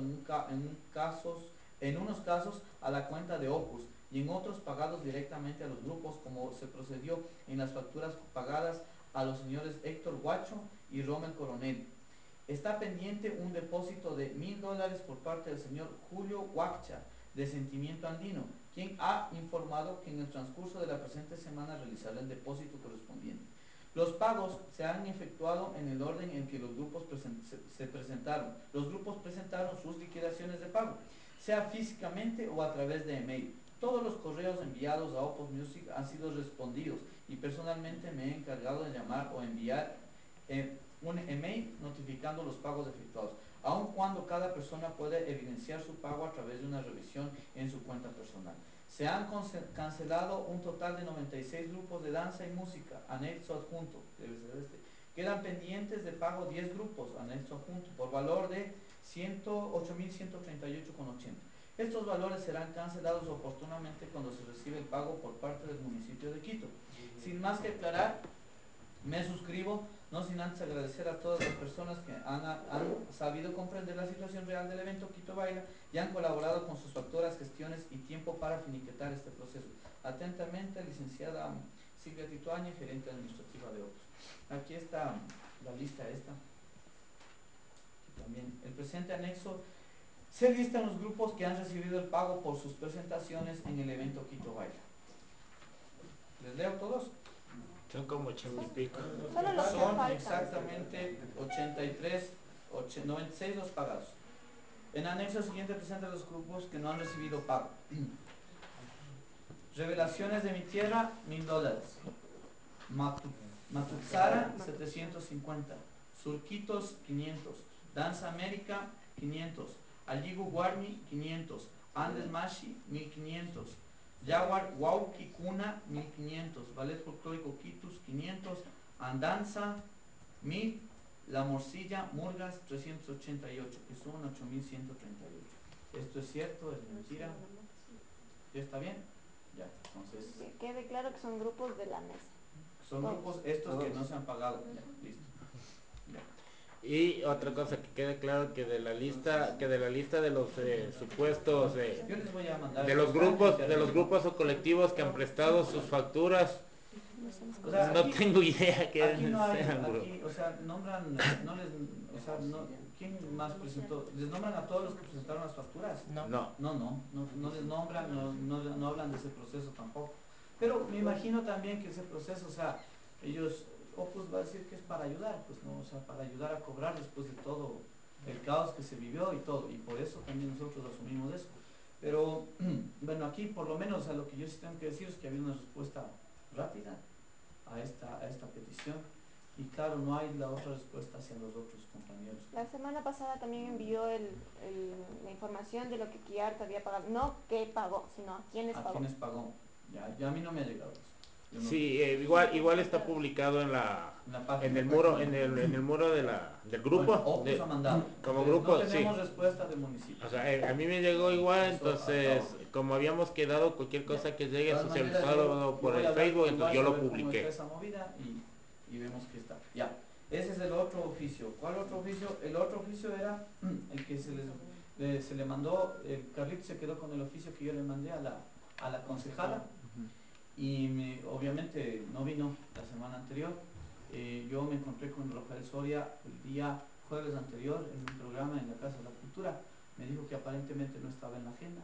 Speaker 1: en unos casos a la cuenta de Opus y en otros pagados directamente a los grupos, como se procedió en las facturas pagadas a los señores Héctor Guacho y Rommel Coronel. Está pendiente un depósito de $1.000 por parte del señor Julio Huaccha, de Sentimiento Andino, quien ha informado que en el transcurso de la presente semana realizará el depósito correspondiente. Los pagos se han efectuado en el orden en que los grupos se presentaron. Los grupos presentaron sus liquidaciones de pago, sea físicamente o a través de email. Todos los correos enviados a Opus Music han sido respondidos y personalmente me he encargado de llamar o enviar un email notificando los pagos efectuados, aun cuando cada persona puede evidenciar su pago a través de una revisión en su cuenta personal. Se han cancelado un total de 96 grupos de danza y música, anexo adjunto, debe ser Quedan pendientes de pago 10 grupos, anexo adjunto, por valor de 108.138,80. Estos valores serán cancelados oportunamente cuando se recibe el pago por parte del municipio de Quito. Sin más que aclarar, me suscribo, no sin antes agradecer a todas las personas que han sabido comprender la situación real del evento Quito Baila y han colaborado con sus facturas, gestiones y tiempo para finiquitar este proceso. Atentamente, licenciada Silvia Tituaña, gerente administrativa de Opus. Aquí está la lista esta. Aquí también. El presente anexo se listan los grupos que han recibido el pago por sus presentaciones en el evento Quito Baila. ¿Les leo todos?
Speaker 7: Son como 80 y pico.
Speaker 6: Solo los que
Speaker 1: Son
Speaker 6: faltan.
Speaker 1: exactamente 96 los pagados. En anexo siguiente presenta los grupos que no han recibido pago. Revelaciones de mi tierra, $1.000. Matuxara, 750. Surquitos, 500. Danza América, 500. Alligu Guarni, 500. Andes Mashi, 1.500. Jaguar Wauki Cuna, 1.500. Ballet Folclórico Quitus, 500. Andanza, 1.000. La Morcilla Murgas, 388, que son 8.138. ¿Esto es cierto? ¿Es mentira? ¿Ya está bien? Ya, entonces...
Speaker 6: Que quede claro que son grupos de la mesa.
Speaker 1: Son grupos estos que no se han pagado. Ya, listo. Ya.
Speaker 7: Y otra cosa que quede claro que de la lista de los supuestos
Speaker 1: Yo les voy a mandar
Speaker 7: de los grupos o colectivos que han prestado sus facturas,
Speaker 1: o sea,
Speaker 7: no tengo idea que
Speaker 1: aquí no hay,
Speaker 7: sean grupos.
Speaker 1: aquí, o sea, nombran, no les, o sea, no, ¿quién más presentó? ¿Les nombran a todos los que presentaron las facturas?
Speaker 7: No.
Speaker 1: No les nombran, no hablan de ese proceso tampoco. Pero me imagino también que ese proceso, o sea, ellos, Opus va a decir que es para ayudar, pues no, o sea, para ayudar a cobrar después de todo el caos que se vivió y todo, y por eso también nosotros asumimos eso. Pero bueno, aquí por lo menos a lo que yo sí tengo que decir es que ha habido una respuesta rápida a esta petición. Y claro, no hay la otra respuesta hacia los otros compañeros.
Speaker 6: La semana pasada también envió la información de lo que Kiart había pagado. No qué pagó, sino a quiénes
Speaker 1: ¿A
Speaker 6: pagó.
Speaker 1: quiénes pagó? Ya a mí no me ha llegado eso. Yo no-
Speaker 7: Sí, igual está publicado en
Speaker 1: En la página.
Speaker 7: en el muro, en el muro del grupo.
Speaker 1: Bueno, Opus ha mandado.
Speaker 7: Como
Speaker 1: Entonces,
Speaker 7: grupo,
Speaker 1: no tenemos
Speaker 7: sí.
Speaker 1: respuesta del municipio.
Speaker 7: O sea, a mí me llegó igual,
Speaker 1: Eso,
Speaker 7: entonces,
Speaker 1: hasta ahora.
Speaker 7: como habíamos quedado, cualquier cosa que
Speaker 1: De
Speaker 7: llegue
Speaker 1: todas maneras,
Speaker 7: socializado
Speaker 1: yo
Speaker 7: por
Speaker 1: voy
Speaker 7: el
Speaker 1: a hablar
Speaker 7: Facebook,
Speaker 1: con
Speaker 7: entonces yo
Speaker 1: Guacho a
Speaker 7: lo
Speaker 1: ver cómo está
Speaker 7: publiqué.
Speaker 1: esa movida y vemos que está. Ya, ese es el otro oficio. ¿Cuál otro oficio? El otro oficio era el que se le mandó, Carlitos se quedó con el oficio que yo le mandé a la concejala y obviamente no vino la semana anterior. Yo me encontré con Rafael Soria el día jueves anterior en un programa en la Casa de la Cultura. Me dijo que aparentemente no estaba en la agenda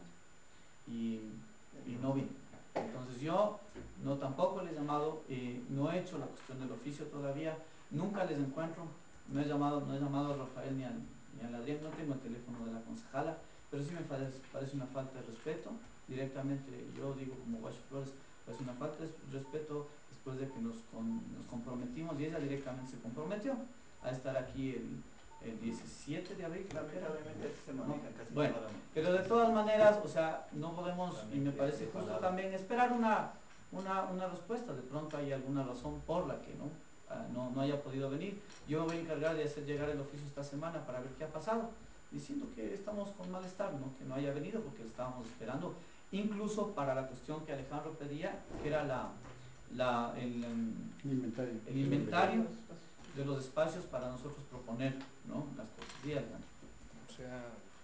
Speaker 1: y no vino. Entonces yo no tampoco les he llamado, no he hecho la cuestión del oficio todavía, nunca les encuentro, no he llamado a Rafael ni al Adrián, no tengo el teléfono de la concejala, pero sí me parece una falta de respeto, directamente yo digo como Guacho Flores, parece una falta de respeto después de que nos comprometimos y ella directamente se comprometió a estar aquí el 17 de abril, creo que era.
Speaker 4: Lamentablemente así se maneja casi
Speaker 1: Bueno,
Speaker 4: toda la-
Speaker 1: pero de todas maneras, o sea, no podemos, y me parece justo también esperar una respuesta. De pronto hay alguna razón por la que no haya podido venir. Yo me voy a encargar de hacer llegar el oficio esta semana para ver qué ha pasado, diciendo que estamos con malestar, ¿no? Que no haya venido porque lo estábamos esperando, incluso para la cuestión que Alejandro pedía, que era el inventario de los espacios para nosotros proponer, ¿no? Las cosas. Sí, Alejandro.
Speaker 2: O sea,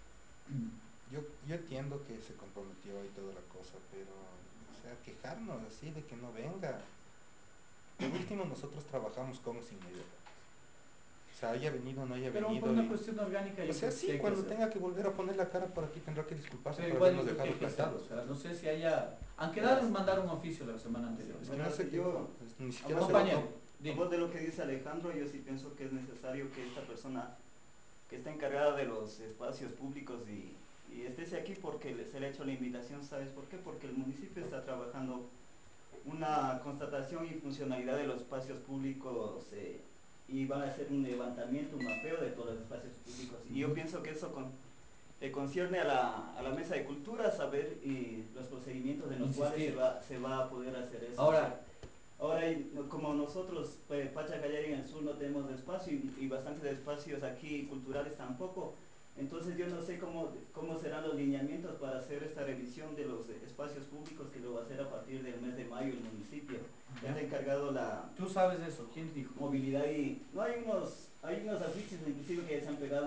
Speaker 2: yo entiendo que se comprometió y toda la cosa, pero, o sea, quejarnos así de que no venga. De último, nosotros trabajamos con o sin ella. O sea, haya venido o no haya
Speaker 1: Pero
Speaker 2: venido.
Speaker 1: por una cuestión orgánica,
Speaker 2: O
Speaker 1: yo
Speaker 2: sea,
Speaker 1: creo que
Speaker 2: sí,
Speaker 1: hay
Speaker 2: cuando
Speaker 1: que hacer.
Speaker 2: tenga que volver a poner la cara por aquí tendrá que disculparse
Speaker 1: Pero
Speaker 2: por
Speaker 1: igual yo
Speaker 2: habernos
Speaker 1: creo que
Speaker 2: dejado
Speaker 1: hay que hacerlo.
Speaker 2: plantados.
Speaker 1: O sea, no sé si haya. Han quedado en mandar un oficio la semana anterior.
Speaker 2: Es que no sé qué, pues, ni siquiera se
Speaker 1: Compañero,
Speaker 2: lo-
Speaker 4: A
Speaker 1: diga.
Speaker 4: voz de lo que dice Alejandro, yo sí pienso que es necesario que esta persona que está encargada de los espacios públicos y esté aquí porque se le ha hecho la invitación, ¿sabes por qué? Porque el municipio está trabajando una constatación y funcionalidad de los espacios públicos y van a hacer un levantamiento, un mapeo de todos los espacios públicos. Y yo pienso que eso concierne a la mesa de cultura, saber los procedimientos en los
Speaker 1: Insistir.
Speaker 4: cuales se va a poder hacer eso.
Speaker 1: Ahora,
Speaker 4: Ahora, como nosotros, Pachacayari en el sur no tenemos espacio y bastantes espacios aquí culturales tampoco, entonces yo no sé cómo serán los lineamientos para hacer esta revisión de los espacios públicos que lo va a hacer a partir del mes de mayo el municipio.
Speaker 1: Ya.
Speaker 4: Está encargado la
Speaker 1: tú sabes eso. ¿Quién dijo?
Speaker 4: movilidad y no hay unos afiches inclusive que se han pegado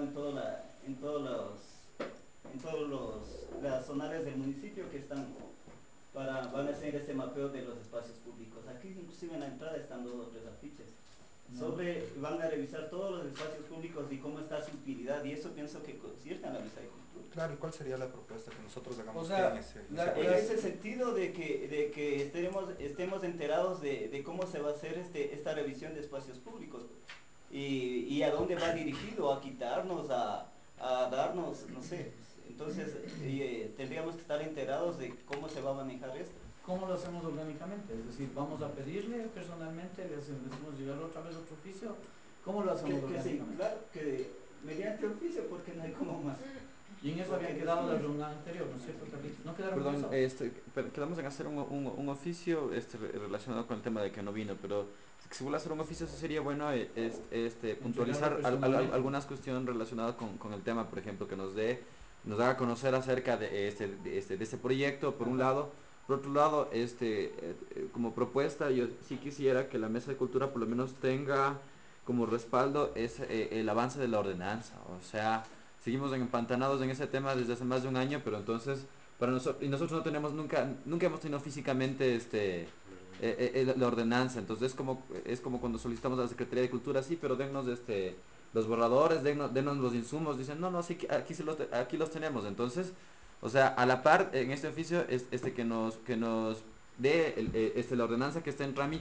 Speaker 4: en todos las zonales del municipio que van a hacer este mapeo de los espacios públicos. Aquí inclusive en la entrada están 2 o 3 afiches. Van a revisar todos los espacios públicos y cómo está su utilidad y eso pienso que concierne a la mesa de cultura.
Speaker 2: Claro, ¿y cuál sería la propuesta que nosotros hagamos
Speaker 1: O sea,
Speaker 2: en ese
Speaker 4: En ese sentido de que estemos enterados de cómo se va a hacer esta revisión de espacios públicos y a dónde va dirigido, a quitarnos, a darnos, no sé. Entonces tendríamos que estar enterados de cómo se va a manejar esto.
Speaker 1: ¿Cómo lo hacemos orgánicamente? Es decir, vamos a pedirle personalmente, le decimos llegar otra vez otro oficio. ¿Cómo lo hacemos
Speaker 4: Que sí,
Speaker 1: orgánicamente?
Speaker 4: claro, que mediante oficio, porque no hay como más.
Speaker 1: Y en eso había quedado la reunión anterior, ¿no es cierto, Carlitos? ¿No quedaron
Speaker 4: Perdón,
Speaker 1: en eso?
Speaker 4: quedamos en hacer un oficio relacionado con el tema de que no vino, pero si se vuelve a hacer un oficio, sí sería bueno puntualizar
Speaker 1: personalmente.
Speaker 4: algunas cuestiones relacionadas con el tema, por ejemplo, que nos haga conocer acerca de este proyecto, por un lado. Por otro lado, como propuesta, yo sí quisiera que la Mesa de Cultura por lo menos tenga como respaldo el avance de la ordenanza, o sea, seguimos empantanados en ese tema desde hace más de un año, pero entonces para nosotros y nosotros no tenemos nunca hemos tenido físicamente la ordenanza, entonces es como cuando solicitamos a la Secretaría de Cultura, sí, pero dennos los borradores, denos los insumos, dicen no, sí, aquí los tenemos, entonces, o sea, a la par en este oficio que nos dé la ordenanza que está en trámite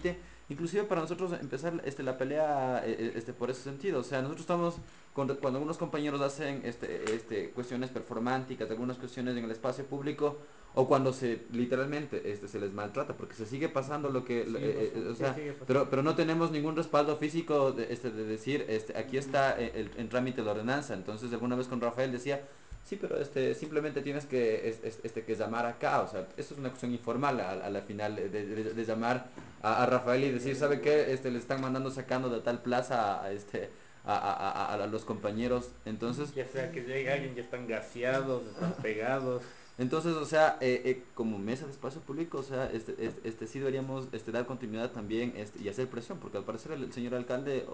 Speaker 4: inclusive para nosotros empezar la pelea por ese sentido. O sea, nosotros estamos, cuando algunos compañeros hacen cuestiones performáticas, algunas cuestiones en el espacio público, o cuando literalmente se les maltrata, porque se sigue pasando lo que, o sea, pero no tenemos ningún respaldo físico de decir, aquí está en trámite la ordenanza. Entonces, alguna vez con Rafael decía, sí, pero simplemente tienes que llamar acá. O sea, eso es una cuestión informal a la final, de llamar a Rafael y decir, ¿sabe qué? Le están mandando sacando de tal plaza a los compañeros. Entonces,
Speaker 7: Ya sea que llegue alguien, ya están gaseados, están pegados.
Speaker 4: entonces, o sea, como mesa de espacio público, o sea, sí deberíamos dar continuidad también y hacer presión, porque al parecer el señor alcalde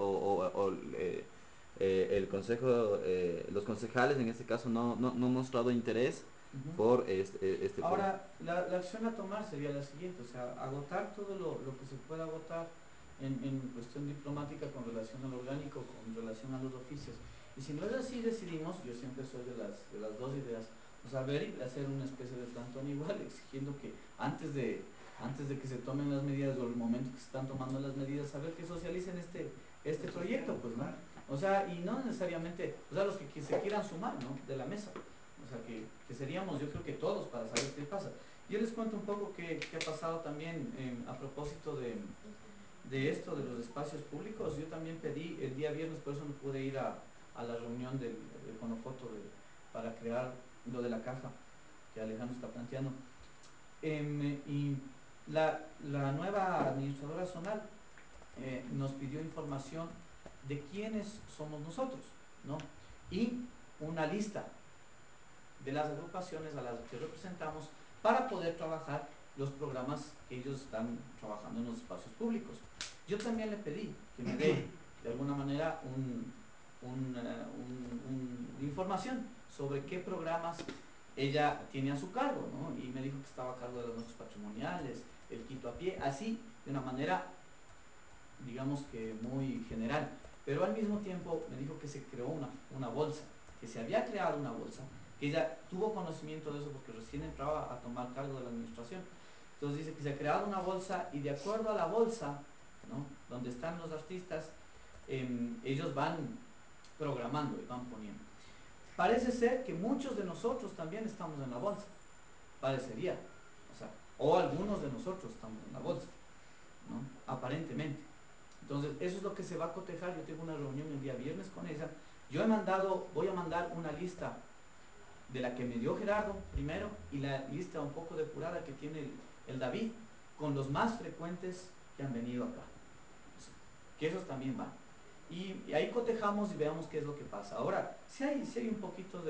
Speaker 4: el consejo, los concejales en este caso no han mostrado interés por
Speaker 1: Ahora, la acción a tomar sería la siguiente, o sea, agotar todo lo que se pueda agotar en cuestión diplomática con relación al orgánico, con relación a los oficios. Y si no es así, decidimos, yo siempre soy de las dos ideas, o sea, ver y hacer una especie de plantón igual, exigiendo que antes de que se tomen las medidas o el momento que se están tomando las medidas, saber que socialicen este proyecto, pues, ¿no? O sea, y no necesariamente, o sea, los que se quieran sumar, ¿no? De la mesa. O sea, que seríamos, yo creo que todos, para saber qué pasa. Yo les cuento un poco qué ha pasado también a propósito de esto, de los espacios públicos. Yo también pedí el día viernes, por eso no pude ir a la reunión del Conofoto para crear lo de la caja que Alejandro está planteando. Y la nueva administradora zonal nos pidió información de quiénes somos nosotros, ¿no? Y una lista de las agrupaciones a las que representamos para poder trabajar los programas que ellos están trabajando en los espacios públicos. Yo también le pedí que me dé de alguna manera información sobre qué programas ella tiene a su cargo, ¿no? Y me dijo que estaba a cargo de las noches patrimoniales, el Quito a pie, así de una manera, digamos que muy general. Pero al mismo tiempo me dijo que se creó una bolsa, que se había creado una bolsa, que ella tuvo conocimiento de eso porque recién entraba a tomar cargo de la administración. Entonces dice que se ha creado una bolsa y de acuerdo a la bolsa, ¿no? Donde están los artistas, ellos van programando y van poniendo. Parece ser que muchos de nosotros también estamos en la bolsa, parecería, o sea, o algunos de nosotros estamos en la bolsa, ¿no? Aparentemente. Entonces, eso es lo que se va a cotejar. Yo tengo una reunión el día viernes con ella. Voy a mandar una lista de la que me dio Gerardo primero y la lista un poco depurada que tiene el David con los más frecuentes que han venido acá. O sea, que esos también van. Y ahí cotejamos y veamos qué es lo que pasa. Ahora, si hay un poquito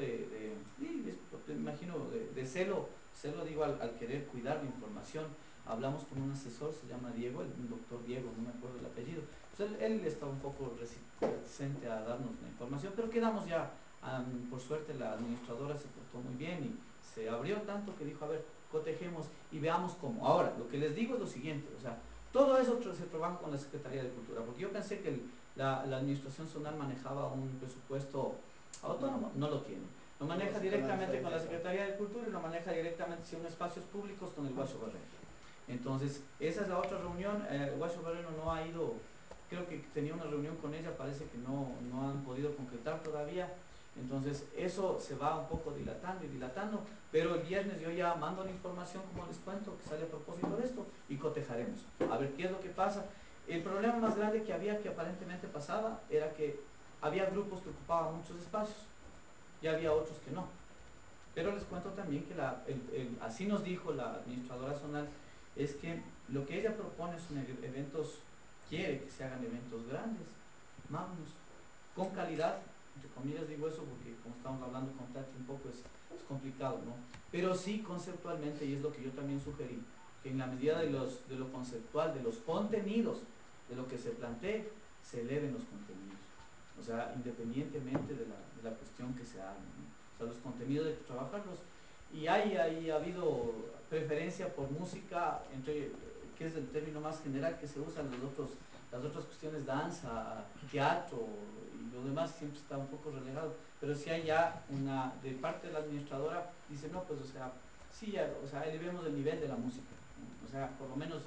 Speaker 1: me imagino, de celo digo, al querer cuidar la información. Hablamos con un asesor, se llama Diego, un doctor Diego, no me acuerdo el apellido. Entonces él está un poco reticente a darnos la información, pero quedamos ya, por suerte la administradora se portó muy bien y se abrió tanto que dijo, a ver, cotejemos y veamos cómo. Ahora, lo que les digo es lo siguiente, o sea, todo eso se trabaja con la Secretaría de Cultura, porque yo pensé que la administración zonal manejaba un presupuesto autónomo, no lo tiene. Lo maneja directamente con la Secretaría de Cultura y lo maneja directamente, si son espacios públicos, con el Guacho Barreno. Entonces, esa es la otra reunión. Guacho Barreno no ha ido, creo que tenía una reunión con ella, parece que no han podido concretar todavía. Entonces, eso se va un poco dilatando y dilatando, pero el viernes yo ya mando la información, como les cuento, que sale a propósito de esto, y cotejaremos, a ver qué es lo que pasa. El problema más grande que había, que aparentemente pasaba, era que había grupos que ocupaban muchos espacios y había otros que no. Pero les cuento también que así nos dijo la administradora zonal, es que lo que ella propone son eventos, quiere que se hagan eventos grandes, magnos, con calidad. Entre comillas digo eso porque como estamos hablando con Tati un poco es complicado, ¿no? Pero sí conceptualmente, y es lo que yo también sugerí, que en la medida de lo conceptual, de los contenidos, de lo que se plantee, se eleven los contenidos. O sea, independientemente de la cuestión que se haga, ¿no? O sea, los contenidos hay que trabajarlos. Y ha habido preferencia por música, que es el término más general que se usa en las otras cuestiones, danza, teatro y lo demás siempre está un poco relegado. Pero si hay ya de parte de la administradora, dice, no, pues, o sea, sí, o sea, elevemos el nivel de la música, ¿no? O sea, por lo menos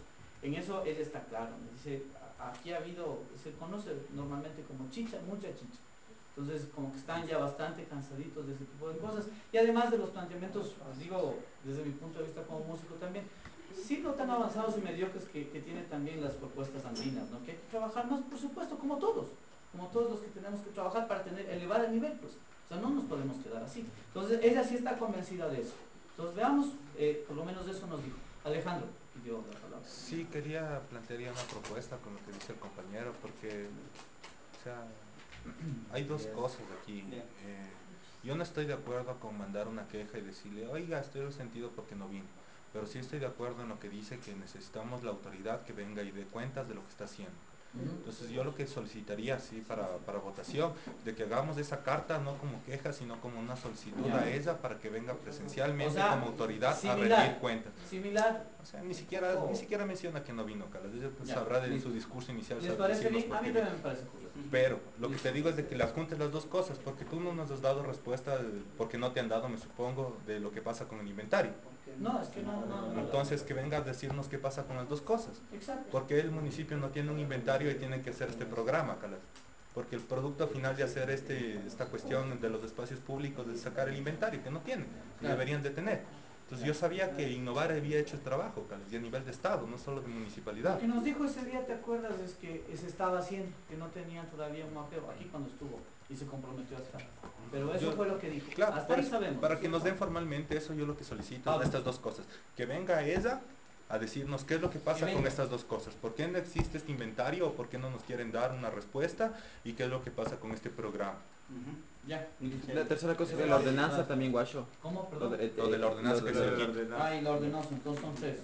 Speaker 1: En eso ella está claro, me dice, aquí ha habido, se conoce normalmente como chicha, mucha chicha. Entonces, como que están ya bastante cansaditos de ese tipo de cosas. Y además de los planteamientos, les digo, desde mi punto de vista como músico también, sí no tan avanzados y mediocres que tienen también las propuestas andinas, ¿no? Que hay que trabajar más, por supuesto, como todos los que tenemos que trabajar para elevar el nivel, pues. O sea, no nos podemos quedar así. Entonces, ella sí está convencida de eso. Entonces, veamos, por lo menos eso nos dijo. Alejandro pidió la palabra.
Speaker 2: Sí, quería plantear ya una propuesta con lo que dice el compañero, porque, o sea, hay dos cosas aquí. Yo no estoy de acuerdo con mandar una queja y decirle, oiga, estoy resentido porque no vino. Pero sí estoy de acuerdo en lo que dice que necesitamos la autoridad que venga y dé cuentas de lo que está haciendo. Entonces yo lo que solicitaría, sí, para votación, de que hagamos esa carta no como queja, sino como una solicitud a ella para que venga presencialmente, o sea, como autoridad similar, a rendir cuentas.
Speaker 1: Similar.
Speaker 2: O sea, ni siquiera menciona que no vino, Carlos. Ella sabrá de su discurso inicial.
Speaker 1: ¿Les parece bien? A mí también me parece correcto.
Speaker 2: Pero lo que te digo es de que las juntes las dos cosas, porque tú no nos has dado respuesta, porque no te han dado, me supongo, de lo que pasa con el inventario.
Speaker 1: No, es que no.
Speaker 2: Entonces que venga a decirnos qué pasa con las dos cosas.
Speaker 1: Exacto.
Speaker 2: Porque el municipio no tiene un inventario y tiene que hacer este programa, Calas. Porque el producto final de hacer esta cuestión de los espacios públicos es sacar el inventario, que no tienen, y deberían de tener. Entonces yo sabía que Innovar había hecho el trabajo, Calas, y a nivel de Estado, no solo de municipalidad.
Speaker 1: Lo que nos dijo ese día, ¿te acuerdas? Es que se estaba haciendo, que no tenían todavía un mapeo, aquí cuando estuvo, y se comprometió a estar. Pero eso fue lo que dijo.
Speaker 2: Claro,
Speaker 1: hasta ahí sabemos.
Speaker 2: Para que nos den formalmente eso, yo lo que solicito es estas dos cosas. Que venga ella a decirnos qué es lo que pasa con estas dos cosas. ¿Por qué no existe este inventario o por qué no nos quieren dar una respuesta? ¿Y qué es lo que pasa con este programa?
Speaker 1: Ya.
Speaker 4: La tercera cosa es la ordenanza también, Guacho.
Speaker 1: ¿Cómo? Perdón.
Speaker 2: Lo de la ordenanza que se le quita.
Speaker 1: Ah, y la ordenanza, entonces son tres.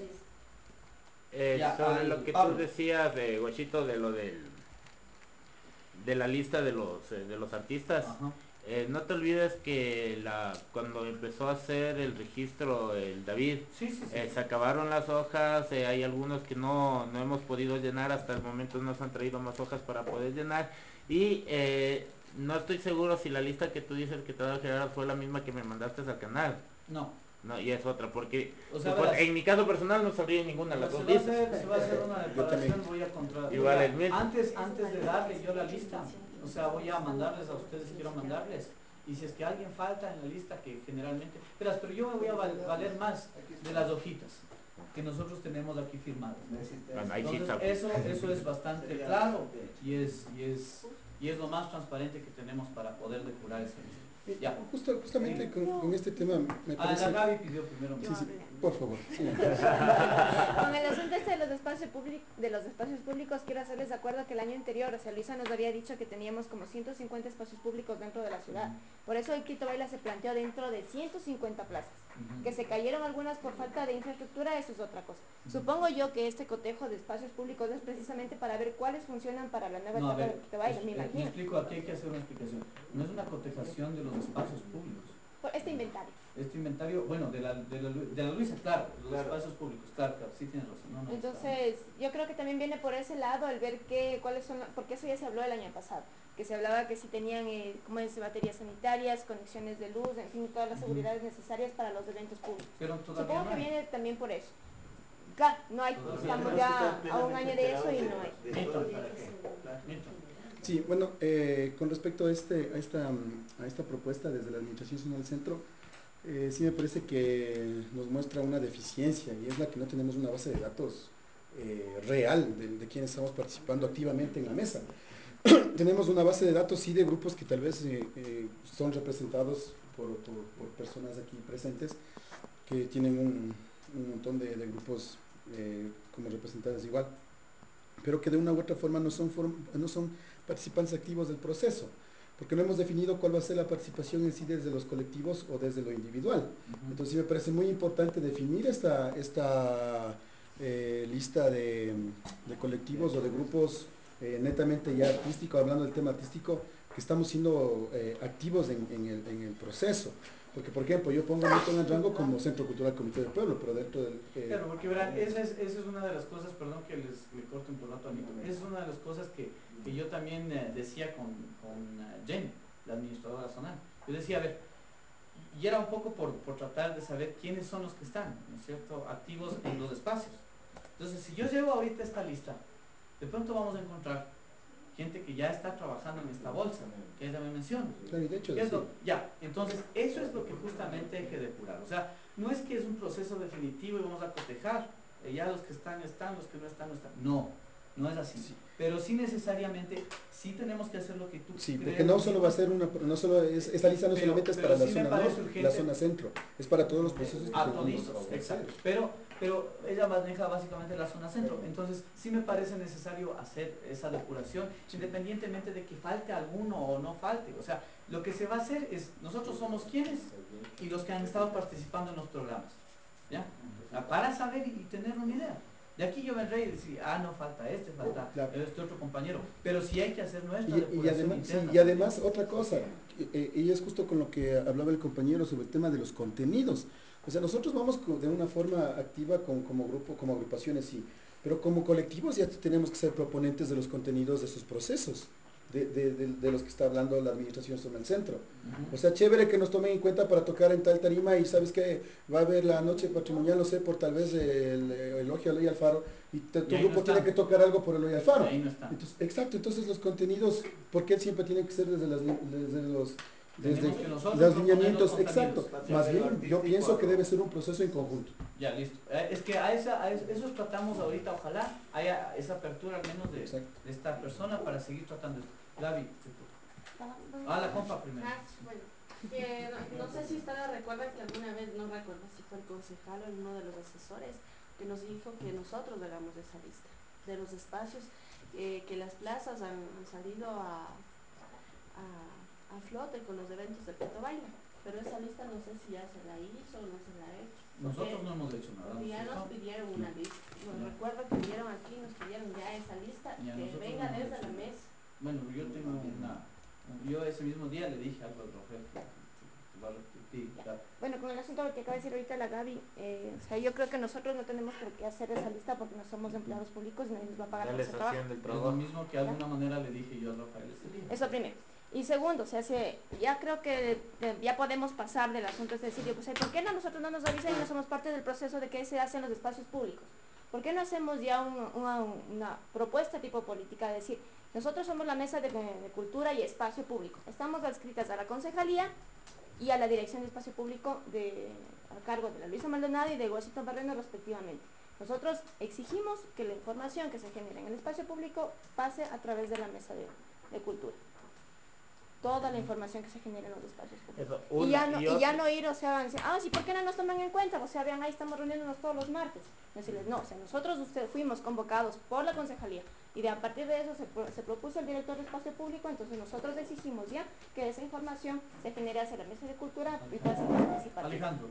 Speaker 7: Sobre lo que tú decías, Guachito, de lo de la lista de los artistas. No te olvides que cuando empezó a hacer el registro el David, se acabaron las hojas, hay algunos que no hemos podido llenar, hasta el momento nos han traído más hojas para poder llenar, y no estoy seguro si la lista que tú dices que te va a generar fue la misma que me mandaste al canal. No, y es otra, porque en mi caso personal no sabría ninguna de las dos listas.
Speaker 1: Se va a hacer una declaración, voy a antes de darle yo la lista, o sea, voy a mandarles a ustedes, quiero mandarles, y si es que alguien falta en la lista, que generalmente, pero yo me voy a valer más de las hojitas que nosotros tenemos aquí firmadas. Entonces, eso es bastante claro y es lo más transparente que tenemos para poder depurar esa lista. Ya.
Speaker 8: Justamente con este tema me parece...
Speaker 1: la Gaby pidió primero.
Speaker 8: Sí, por favor. Sí.
Speaker 6: Con el asunto este de los espacios públicos, quiero hacerles de acuerdo que el año anterior, o sea, Luisa nos había dicho que teníamos como 150 espacios públicos dentro de la ciudad. Por eso el Quito Baila se planteó dentro de 150 plazas. Que se cayeron algunas por falta de infraestructura, eso es otra cosa. Supongo yo que este cotejo de espacios públicos es precisamente para ver cuáles funcionan para la nueva etapa del Quito Baila, me imagino.
Speaker 1: Me explico, aquí hay que hacer una explicación. No es una cotejación de los espacios públicos.
Speaker 6: Por este inventario.
Speaker 1: Este inventario, bueno, de la Luisa, claro, los espacios públicos, claro, sí tienes razón.
Speaker 6: Entonces, yo creo que también viene por ese lado el ver cuáles son, porque eso ya se habló el año pasado, que se hablaba que si tenían, como es, baterías sanitarias, conexiones de luz, en fin, todas las seguridades necesarias para los eventos públicos.
Speaker 1: Pero
Speaker 6: supongo que viene también por eso. Claro, no hay, estamos ya a un año de eso y no hay.
Speaker 8: Sí, bueno, con respecto a esta propuesta desde la Administración Zonal del Centro, sí me parece que nos muestra una deficiencia, y es la que no tenemos una base de datos real de quienes estamos participando activamente en la mesa. Tenemos una base de datos, sí, de grupos que tal vez son representados por personas aquí presentes, que tienen un montón de grupos como representantes igual, pero que de una u otra forma no son participantes activos del proceso, porque no hemos definido cuál va a ser la participación en sí desde los colectivos o desde lo individual. Entonces me parece muy importante definir esta lista de colectivos o de grupos netamente ya artístico, hablando del tema artístico, que estamos siendo activos en el proceso. Porque, por ejemplo, yo pongo Milton Rango como Centro Cultural Comité del Pueblo, pero dentro del...
Speaker 1: Claro, porque verán, esa es una de las cosas, perdón que le corte un rato a Nico, esa es una de las cosas que yo también decía con Jenny, la administradora zonal. Yo decía, a ver, y era un poco por tratar de saber quiénes son los que están, ¿no es cierto?, activos en los espacios. Entonces, si yo llevo ahorita esta lista, de pronto vamos a encontrar gente que ya está trabajando en esta bolsa, que ella me menciona.
Speaker 8: Claro, y de hecho,
Speaker 1: ¿Qué es
Speaker 8: sí.
Speaker 1: lo- Ya, entonces eso es lo que justamente hay que depurar. O sea, no es que es un proceso definitivo y vamos a cotejar, ya los que están, están, los que no están, no están. No, no es así.
Speaker 8: Sí.
Speaker 1: Pero sí necesariamente, sí tenemos que hacer lo que tú
Speaker 8: Sí,
Speaker 1: crees,
Speaker 8: porque no solo va a ser una, no solo es, esta lista no
Speaker 1: Pero-
Speaker 8: solamente es
Speaker 1: pero
Speaker 8: para la
Speaker 1: sí me
Speaker 8: zona
Speaker 1: parece
Speaker 8: norte,
Speaker 1: urgente.
Speaker 8: la zona centro, es para todos los procesos que
Speaker 1: a
Speaker 8: tenemos
Speaker 1: todizos,
Speaker 8: que hacer.
Speaker 1: exacto. Pero ella maneja básicamente la zona centro. Entonces, sí me parece necesario hacer esa depuración, independientemente de que falte alguno o no falte. O sea, lo que se va a hacer es, nosotros somos quienes y los que han estado participando en los programas. ¿Ya? Para saber y tener una idea. De aquí yo vendré y decir, no falta falta
Speaker 8: Claro.
Speaker 1: este otro compañero. Pero sí hay que hacer nuestra
Speaker 8: Y
Speaker 1: depuración
Speaker 8: además, sí,
Speaker 1: interna.
Speaker 8: y además otra cosa, y es justo con lo que hablaba el compañero sobre el tema de los contenidos. O sea, nosotros vamos de una forma activa como grupo, como agrupaciones, sí, pero como colectivos ya tenemos que ser proponentes de los contenidos de esos procesos, de los que está hablando la administración sobre el centro.
Speaker 1: Ujú.
Speaker 8: O sea, chévere que nos tomen en cuenta para tocar en tal tarima y sabes que va a haber la noche patrimonial, no sé, por tal vez el elogio a Eloy Alfaro y tu
Speaker 1: Y ahí
Speaker 8: grupo
Speaker 1: no
Speaker 8: tiene
Speaker 1: están.
Speaker 8: que tocar algo por Eloy Alfaro.
Speaker 1: Ahí no está.
Speaker 8: Entonces, exacto, entonces los contenidos, ¿por qué siempre tienen que ser desde los
Speaker 1: Tenemos que nosotros
Speaker 8: los
Speaker 1: proponer
Speaker 8: lineamientos?
Speaker 1: los
Speaker 8: Exacto,
Speaker 1: contenidos.
Speaker 8: más bien yo pienso que debe ser un proceso en conjunto.
Speaker 1: Ya, listo. Es que eso tratamos ahorita, ojalá haya esa apertura al menos de
Speaker 8: Exacto.
Speaker 1: esta persona para seguir tratando esto. Gaby, la compa primero.
Speaker 5: Bueno, que no sé si ustedes recuerdan que alguna vez, no recuerdo si fue el concejal o uno de los asesores, que nos dijo que nosotros hagamos esa lista de los espacios, que las plazas han salido a flote con los eventos del Peto Baila. Pero esa lista no sé si ya se la hizo o no se la ha hecho.
Speaker 1: Nosotros no hemos hecho nada.
Speaker 5: Porque ya nos
Speaker 1: ¿cierto?
Speaker 5: pidieron una lista.
Speaker 1: Ya.
Speaker 5: Recuerdo que vinieron aquí y nos pidieron ya esa lista,
Speaker 1: Ya,
Speaker 5: que
Speaker 1: nosotros
Speaker 5: venga
Speaker 1: no hemos
Speaker 5: desde
Speaker 1: hecho
Speaker 5: la
Speaker 1: nada.
Speaker 5: mesa.
Speaker 1: Bueno, yo tengo yo ese mismo día le dije algo al Rafael que va a repetir. Claro.
Speaker 6: Bueno, con el asunto que acaba de decir ahorita la Gaby, o sea, yo creo que nosotros no tenemos por qué hacer esa lista porque no somos empleados públicos y nadie nos va a pagar por ese trabajo.
Speaker 7: Realización del
Speaker 1: Es lo
Speaker 7: trabajo.
Speaker 1: mismo que de alguna manera le dije yo a Rafael ese día.
Speaker 6: Eso primero. Y segundo, o sea, ya creo que ya podemos pasar del asunto, es decir, pues, ¿por qué nosotros no nos avisan y no somos parte del proceso de qué se hace en los espacios públicos? ¿Por qué no hacemos ya una propuesta tipo política de decir, nosotros somos la mesa de cultura y espacio público, estamos adscritas a la concejalía y a la dirección de espacio público a cargo de la Luisa Maldonado y de Washington Barreno respectivamente? Nosotros exigimos que la información que se genera en el espacio público pase a través de la mesa de cultura. Toda la información que se genera en los espacios públicos.
Speaker 7: Eso,
Speaker 6: Y ya no ir, o sea, decir, sí, ¿por qué no nos toman en cuenta? O sea, vean, ahí estamos reuniéndonos todos los martes. Decirles, no, o sea, nosotros fuimos convocados por la concejalía y a partir de eso se propuso el director de espacio público, entonces nosotros exigimos ya que esa información se genere hacia la mesa de cultura y pueda ser participativa.
Speaker 1: Alejandro.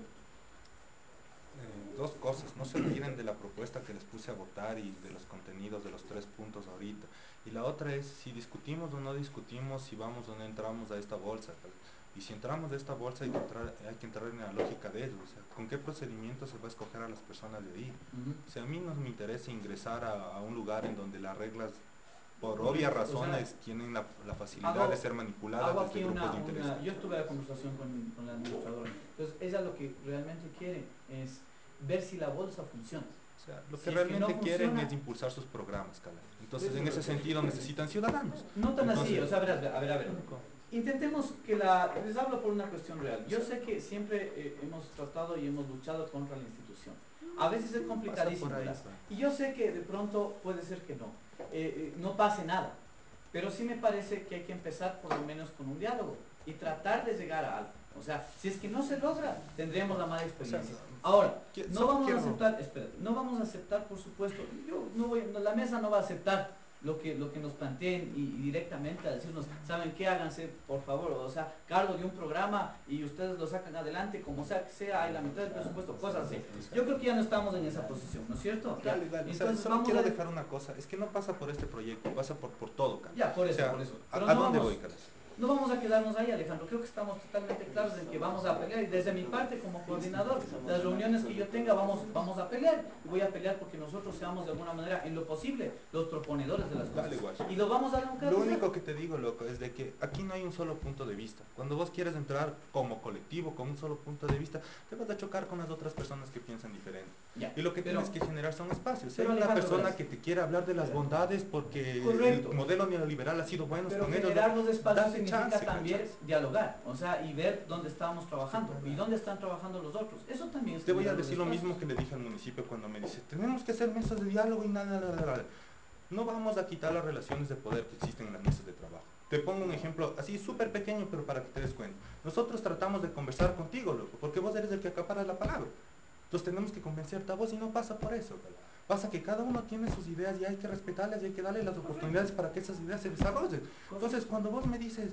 Speaker 2: Dos cosas, no se olviden de la propuesta que les puse a votar y de los contenidos de los 3 puntos ahorita. Y la otra es si discutimos o no discutimos, si vamos o no entramos a esta bolsa. Y si entramos a esta bolsa hay que entrar en la lógica de ello, o sea, ¿con qué procedimiento se va a escoger a las personas de ahí? O sea, a mí no me interesa ingresar a un lugar en donde las reglas, por obvias razones, tienen la facilidad de ser manipuladas
Speaker 1: Hago
Speaker 2: desde
Speaker 1: aquí
Speaker 2: grupos de interés.
Speaker 1: yo estuve a la conversación con la administradora. Entonces, ella lo que realmente quiere es ver si la bolsa funciona.
Speaker 2: O sea, lo
Speaker 1: Si
Speaker 2: que
Speaker 1: es
Speaker 2: realmente
Speaker 1: que no
Speaker 2: quieren
Speaker 1: funciona,
Speaker 2: es impulsar sus programas, Cala. Entonces, en ese sentido necesitan ciudadanos.
Speaker 1: no tan así,
Speaker 2: Entonces,
Speaker 1: o sea, verás, a ver. Intentemos les hablo por una cuestión real. Yo sé que siempre hemos tratado y hemos luchado contra la institución. A veces es complicadísimo,
Speaker 2: Pasa por ahí,
Speaker 1: ¿verdad?
Speaker 2: pues.
Speaker 1: Y yo sé que de pronto puede ser que no pase nada. Pero sí me parece que hay que empezar por lo menos con un diálogo y tratar de llegar a algo. O sea, si es que no se logra, tendremos la mala experiencia. Ahora, no vamos a aceptar, espérate, no vamos a aceptar, por supuesto, la mesa no va a aceptar lo que nos planteen y directamente a decirnos, ¿saben qué? Háganse, por favor, o sea, cargo de un programa y ustedes lo sacan adelante, como sea que sea, hay la mitad del presupuesto, cosas así. Yo creo que ya no estamos en esa posición, ¿no es cierto?
Speaker 2: Dale.
Speaker 1: Entonces,
Speaker 2: O sea, solo
Speaker 1: vamos
Speaker 2: quiero
Speaker 1: a
Speaker 2: dejar una cosa, es que no pasa por este proyecto, pasa por todo, Cala.
Speaker 1: Ya, por eso,
Speaker 2: O sea,
Speaker 1: por eso.
Speaker 2: ¿A
Speaker 1: Pero
Speaker 2: dónde
Speaker 1: no vamos-
Speaker 2: voy, Calas?
Speaker 1: No vamos a quedarnos ahí, Alejandro. Creo que estamos totalmente claros en que vamos a pelear. Y desde mi parte, como coordinador, las reuniones que yo tenga, vamos a pelear. Y voy a pelear porque nosotros seamos de alguna manera, en lo posible, los proponedores de las cosas.
Speaker 2: Dale, guacho.
Speaker 1: Y lo vamos a democratizar.
Speaker 2: Lo único que te digo, loco, es de que aquí no hay un solo punto de vista. Cuando vos quieres entrar como colectivo, con un solo punto de vista, te vas a chocar con las otras personas que piensan diferente.
Speaker 1: Ya,
Speaker 2: Y lo que
Speaker 1: pero-
Speaker 2: tienes que generar son espacios. Si hay
Speaker 1: pero
Speaker 2: una
Speaker 1: Alejandro,
Speaker 2: persona
Speaker 1: verás.
Speaker 2: que te quiere hablar de las bondades porque
Speaker 1: Correcto.
Speaker 2: el modelo neoliberal ha sido bueno
Speaker 1: Pero
Speaker 2: con ellos,
Speaker 1: generar los espacios
Speaker 2: dale
Speaker 1: significa
Speaker 2: chance,
Speaker 1: también
Speaker 2: ¿cachai?
Speaker 1: dialogar, o sea, y ver dónde estamos trabajando y dónde están trabajando los otros. Eso también es
Speaker 2: Te voy a
Speaker 1: generar los
Speaker 2: decir lo
Speaker 1: espacios.
Speaker 2: mismo que le dije al municipio cuando me dice, tenemos que hacer mesas de diálogo y nada, nada, nada. No vamos a quitar las relaciones de poder que existen en las mesas de trabajo. Te pongo un ejemplo así súper pequeño, pero para que te des cuenta. Nosotros tratamos de conversar contigo, loco, porque vos eres el que acapara la palabra. Entonces tenemos que convencerte a vos y no pasa por eso. Pasa que cada uno tiene sus ideas y hay que respetarlas y hay que darle las oportunidades para que esas ideas se desarrollen. Entonces cuando vos me dices,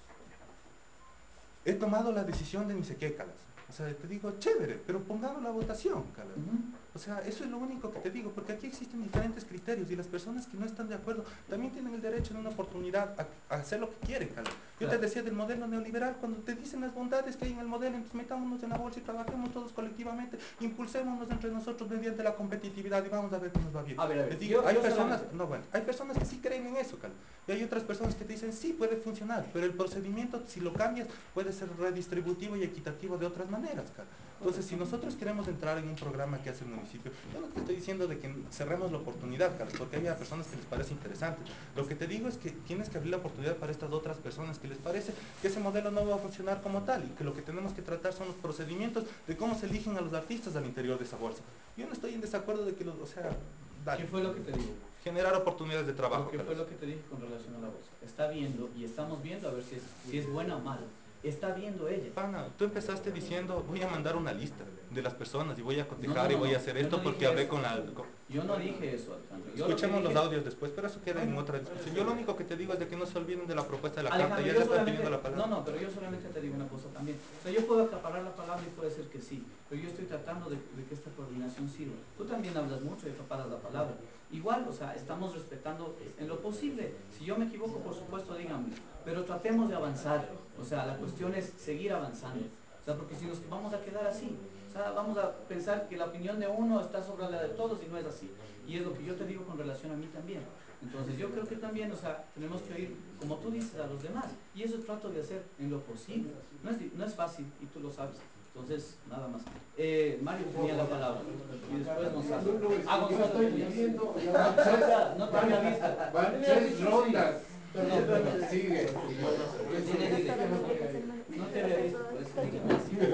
Speaker 2: he tomado la decisión de ni sé qué, Calas. O sea, te digo, chévere, pero pongamos la votación, Calas. O sea, eso es lo único que te digo, porque aquí existen diferentes criterios y las personas que no están de acuerdo también tienen el derecho de una oportunidad a hacer lo que quieren, Calas. Yo te decía del modelo neoliberal, cuando te dicen las bondades que hay en el modelo, entonces metámonos en la bolsa y trabajemos todos colectivamente, impulsémonos entre nosotros mediante la competitividad y vamos a ver cómo nos va bien.
Speaker 1: A ver,
Speaker 2: Les digo, hay personas,
Speaker 1: solamente-
Speaker 2: no, bueno, hay personas que sí creen en eso, Calas. Y hay otras personas que te dicen, sí, puede funcionar, pero el procedimiento, si lo cambias, puede ser redistributivo y equitativo de otras maneras, cara. Entonces, si nosotros queremos entrar en un programa que hace el municipio, yo no te estoy diciendo de que cerremos la oportunidad, Carlos, porque hay personas que les parece interesante. Lo que te digo es que tienes que abrir la oportunidad para estas otras personas que les parece que ese modelo no va a funcionar como tal y que lo que tenemos que tratar son los procedimientos de cómo se eligen a los artistas al interior de esa bolsa. Yo no estoy en desacuerdo de que los, o sea, dale.
Speaker 1: ¿Qué fue lo que te digo?
Speaker 2: Generar oportunidades de trabajo,
Speaker 1: ¿Qué fue
Speaker 2: Carlos.
Speaker 1: lo que te dije con relación a la bolsa? Está viendo y estamos viendo a ver si es buena o mala. Está viendo ella.
Speaker 2: Pana, tú empezaste diciendo, voy a mandar una lista de las personas y voy a cotejar
Speaker 1: No, no,
Speaker 2: y voy
Speaker 1: no,
Speaker 2: a hacer
Speaker 1: yo
Speaker 2: esto
Speaker 1: no
Speaker 2: porque
Speaker 1: dije
Speaker 2: hablé
Speaker 1: eso.
Speaker 2: con la...
Speaker 1: Yo no dije eso, Alejandro. Yo lo que
Speaker 2: Escuchemos los
Speaker 1: dije-
Speaker 2: audios después, pero eso queda en otra discusión. Yo lo único que te digo es de que no se olviden de la propuesta de la carta.
Speaker 1: Alejandro,
Speaker 2: Ya
Speaker 1: yo
Speaker 2: se está
Speaker 1: solamente,
Speaker 2: pidiendo la palabra.
Speaker 1: no, pero yo solamente te digo una cosa también. O sea, yo puedo acaparar la palabra y puede ser que sí, pero yo estoy tratando de que esta coordinación sirva. Tú también hablas mucho y acaparas la palabra. Igual, o sea, estamos respetando en lo posible. Si yo me equivoco, por supuesto, díganme. Pero tratemos de avanzar. O sea, la cuestión es seguir avanzando. O sea, porque si nos vamos a quedar así, o sea, vamos a pensar que la opinión de uno está sobre la de todos y no es así. Y es lo que yo te digo con relación a mí también. Entonces yo creo que también, o sea, tenemos que oír, como tú dices, a los demás. Y eso trato de hacer en lo posible. No es fácil y tú lo sabes. Entonces, nada más. Mario tenía la palabra. Y después Gonzalo. Gonzalo.
Speaker 9: Estoy pidiendo,
Speaker 1: No te había visto.
Speaker 9: van 3 rondas.
Speaker 1: Perdón.
Speaker 9: Sigue.
Speaker 1: No te había visto, por eso digo.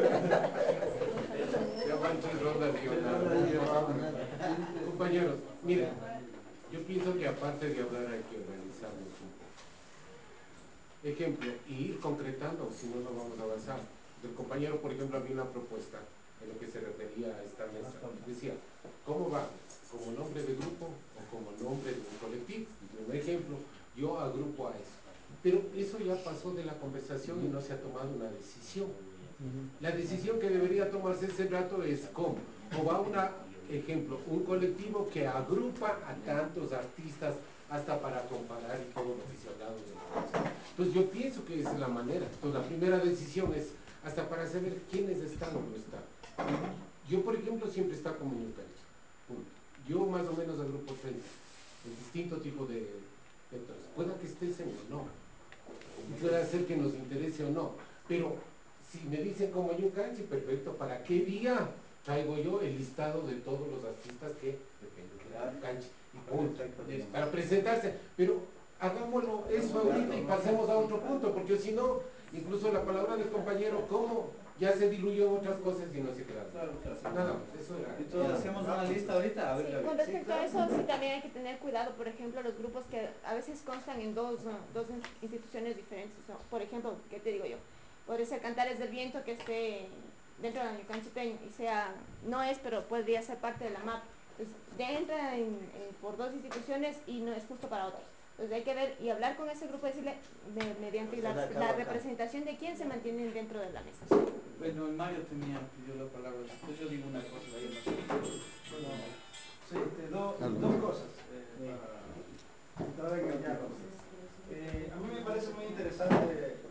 Speaker 9: Ya van 3 rondas y yo nada. Compañeros, miren, yo pienso que aparte de hablar hay que organizarnos un poco. Ejemplo, y ir concretando, si no, no vamos a avanzar. El compañero, por ejemplo, había una propuesta en lo que se refería a esta mesa. Decía, ¿cómo va? ¿Como nombre de grupo o como nombre de un colectivo? Un ejemplo, yo agrupo a eso. Pero eso ya pasó de la conversación y no se ha tomado una decisión. La decisión que debería tomarse ese rato es cómo. O va una, ejemplo, un colectivo que agrupa a tantos artistas hasta para comparar y todo lo que se ha hablado de la cosa. Entonces yo pienso que esa es la manera. Entonces la primera decisión es hasta para saber quiénes están o no están. Yo, por ejemplo, siempre está como en el cancha. Yo más o menos agrupo 30, en distinto tipo de cosas. Pueda que estés en o no, puede ser que nos interese o no, pero si me dicen como yo cancha, perfecto, ¿para qué día traigo yo el listado de todos los artistas que dependen de la cancha? Y punto, para presentarse, pero hagámoslo eso ahorita y pasemos a otro punto, porque si no, incluso la palabra del compañero, ¿cómo? Ya se diluyó en otras cosas y no se queda. Nada más, eso era.
Speaker 1: Entonces hacemos una lista ahorita, a ver,
Speaker 6: Sí,
Speaker 1: Gaby.
Speaker 6: con respecto a eso, sí también hay que tener cuidado, por ejemplo, los grupos que a veces constan en dos instituciones diferentes, ¿no? Por ejemplo, ¿qué te digo yo? Podría ser Cantares del Viento que esté dentro del Canchiteño y sea, no es, pero podría ser parte de la MAP. Entonces, ya entra por dos instituciones y no es justo para otros. Entonces hay que ver y hablar con ese grupo y decirle, mediante la representación de quién se mantienen dentro de la mesa.
Speaker 1: Bueno, Mario pidió la palabra, entonces yo digo una cosa, de ahí no sé.
Speaker 10: Bueno, sí, dos cosas para tratar de engañarlos. A mí me parece muy interesante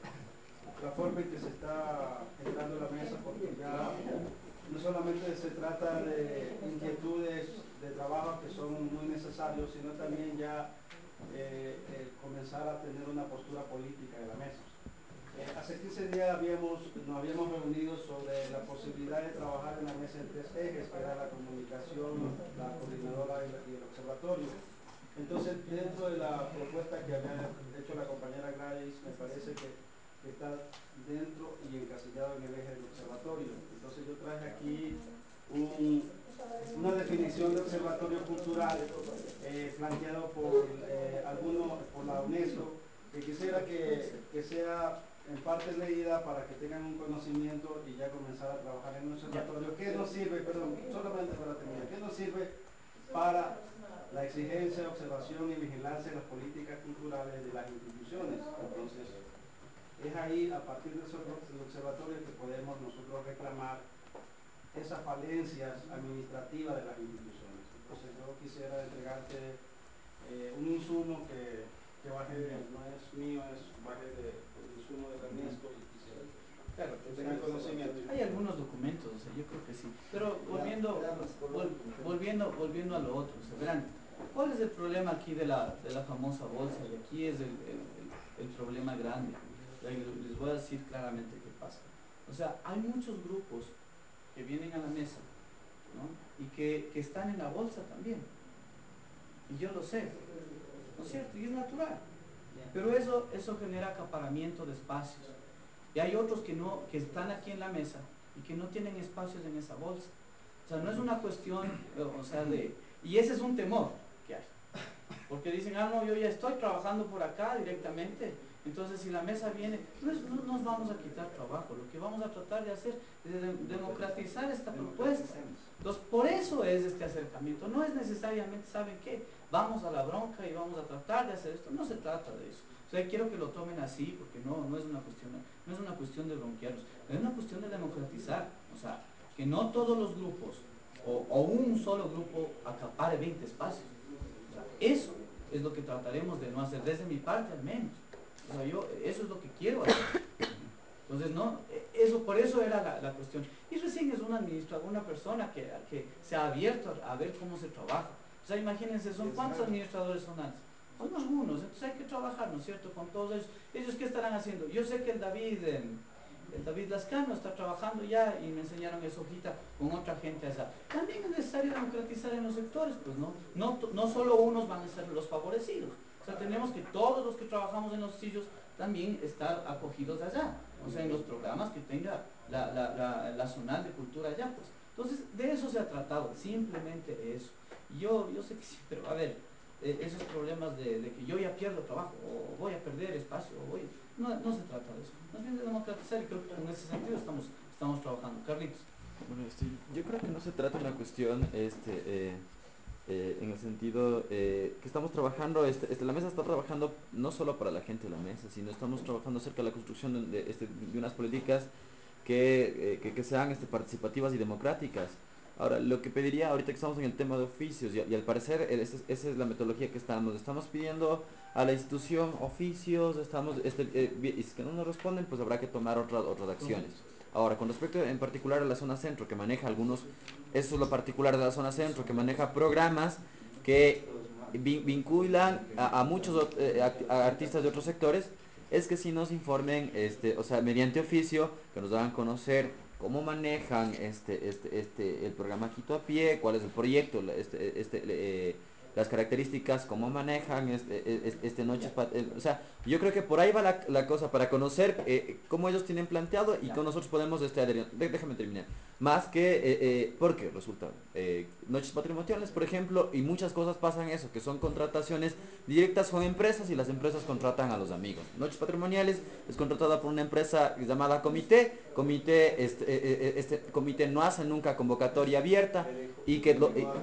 Speaker 10: disculpen que se está generando la mesa porque ya no solamente se trata de inquietudes de trabajo que son muy necesarios, sino también ya comenzar a tener una postura política de la mesa. Hace 15 días nos habíamos reunido sobre la posibilidad de trabajar en la mesa en 3 ejes, que era la comunicación, la coordinadora y el observatorio. Entonces, dentro de la propuesta que había hecho la compañera Gladys, me parece que está dentro y encasillado en el eje del observatorio. Entonces yo traje aquí una definición de observatorio cultural planteado por la UNESCO, que quisiera que sea en parte leída para que tengan un conocimiento y ya comenzar a trabajar en un observatorio. ¿Qué nos sirve? Perdón, solamente para terminar. ¿Qué nos sirve para la exigencia, observación y vigilancia de las políticas culturales de las instituciones? Entonces, es ahí, a partir del observatorio, que podemos nosotros reclamar esas falencias administrativas de las instituciones. Entonces, yo quisiera entregarte un insumo que baje, no es mío, baje del insumo de la UNESCO y quisiera que tengan conocimiento.
Speaker 1: Hay algunos documentos, o sea, yo creo que sí. Pero volviendo a lo otro, o sea, verán, ¿cuál es el problema aquí de la famosa bolsa? Y aquí es el problema grande. Les voy a decir claramente qué pasa. O sea, hay muchos grupos que vienen a la mesa, ¿no? Y que están en la bolsa también. Y yo lo sé, ¿no es cierto? Y es natural. Pero eso genera acaparamiento de espacios. Y hay otros que están aquí en la mesa y que no tienen espacios en esa bolsa. O sea, no es una cuestión, o sea, y ese es un temor que hay. Porque dicen, no, yo ya estoy trabajando por acá directamente. Entonces, si la mesa viene, no nos vamos a quitar trabajo. Lo que vamos a tratar de hacer es democratizar esta propuesta. Entonces, por eso es este acercamiento. No es necesariamente, ¿saben qué? Vamos a la bronca y vamos a tratar de hacer esto. No se trata de eso. O sea, quiero que lo tomen así, porque no es una cuestión de bronquearlos. Es una cuestión de democratizar. O sea, que no todos los grupos o un solo grupo acapare 20 espacios. O sea, eso es lo que trataremos de no hacer, desde mi parte al menos. O sea, eso es lo que quiero hacer. Entonces, por eso era la cuestión. Y recién es una persona que se ha abierto a ver cómo se trabaja. O sea, imagínense, ¿cuántos administradores zonales? Son algunos, entonces hay que trabajar, ¿no es cierto?, con todos ellos. ¿Ellos qué estarán haciendo? Yo sé que el David Lascano está trabajando ya y me enseñaron esa hojita con otra gente allá. También es necesario democratizar en los sectores, pues no solo unos van a ser los favorecidos. O sea, tenemos que todos los que trabajamos en los sitios también estar acogidos allá. O sea, en los programas que tenga la zonal de cultura allá, pues. Entonces, de eso se ha tratado, simplemente eso. Y yo sé que sí, pero a ver, esos problemas de que yo ya pierdo trabajo, o voy a perder espacio, no se trata de eso. Más bien de democratizar, y creo que en ese sentido estamos trabajando. Carlitos.
Speaker 4: Bueno, yo creo que no se trata de una cuestión en el sentido que estamos trabajando, la mesa está trabajando no solo para la gente de la mesa, sino estamos trabajando acerca de la construcción de unas políticas que sean participativas y democráticas. Ahora, lo que pediría, ahorita que estamos en el tema de oficios, y al parecer esa es la metodología que estamos pidiendo a la institución oficios, y si que no nos responden, pues habrá que tomar otras acciones. Ahora, con respecto en particular a la zona centro, que maneja eso es lo particular de la zona centro, que maneja programas que vinculan a muchos a artistas de otros sectores, es que si nos informen, o sea, mediante oficio, que nos hagan conocer cómo manejan el programa Quito a Pie, cuál es el proyecto, las características, cómo manejan Noches o sea, yo creo que por ahí va la cosa, para conocer cómo ellos tienen planteado y cómo nosotros podemos adherir. Déjame terminar. Más que, porque resulta, Noches Patrimoniales, por ejemplo, y muchas cosas pasan eso, que son contrataciones directas con empresas y las empresas contratan a los amigos. Noches Patrimoniales es contratada por una empresa llamada Comité. Comité no hace nunca convocatoria abierta y que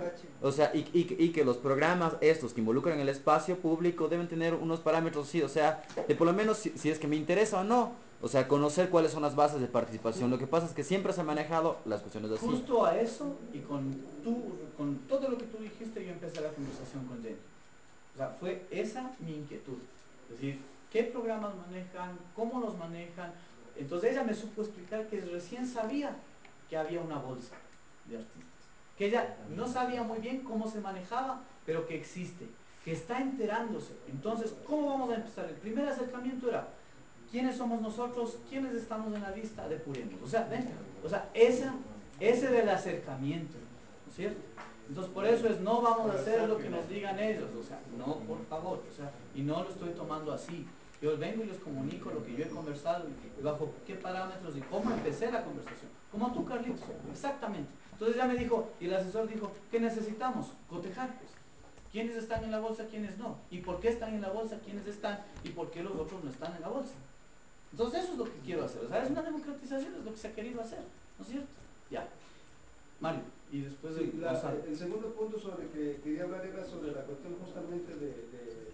Speaker 4: los programas estos que involucran el espacio público deben tener unos parámetros, sí, o sea, de por lo menos si es que me interesa o no, o sea, conocer cuáles son las bases de participación. Lo que pasa es que siempre se han manejado las cuestiones así.
Speaker 1: Justo a eso, y con todo lo que tú dijiste, yo empecé la conversación con Jenny. O sea, fue esa mi inquietud. Es decir, ¿qué programas manejan? ¿Cómo los manejan? Entonces ella me supo explicar que recién sabía que había una bolsa de artistas, que ella no sabía muy bien cómo se manejaba, pero que existe, que está enterándose. Entonces, ¿cómo vamos a empezar? El primer acercamiento era, ¿quiénes somos nosotros? ¿Quiénes estamos en la lista? Depuremos. O sea, ¿ven? O sea, ese era el acercamiento, ¿no es cierto? Entonces, por eso es, no vamos a hacer lo que nos digan ellos, o sea, no, por favor, o sea, y no lo estoy tomando así. Yo vengo y les comunico lo que yo he conversado y bajo qué parámetros y cómo empecé la conversación. Como tú, Carlitos, exactamente. Entonces ya me dijo, y el asesor dijo, ¿qué necesitamos? Cotejar, pues. ¿Quiénes están en la bolsa, quiénes no? ¿Y por qué están en la bolsa, quiénes están? ¿Y por qué los otros no están en la bolsa? Entonces eso es lo que quiero hacer. O sea, es una democratización, es lo que se ha querido hacer, ¿no es cierto? Ya. Mario, y después
Speaker 10: Sí,
Speaker 1: Gonzalo.
Speaker 10: el segundo punto sobre que quería hablar era sobre la cuestión justamente de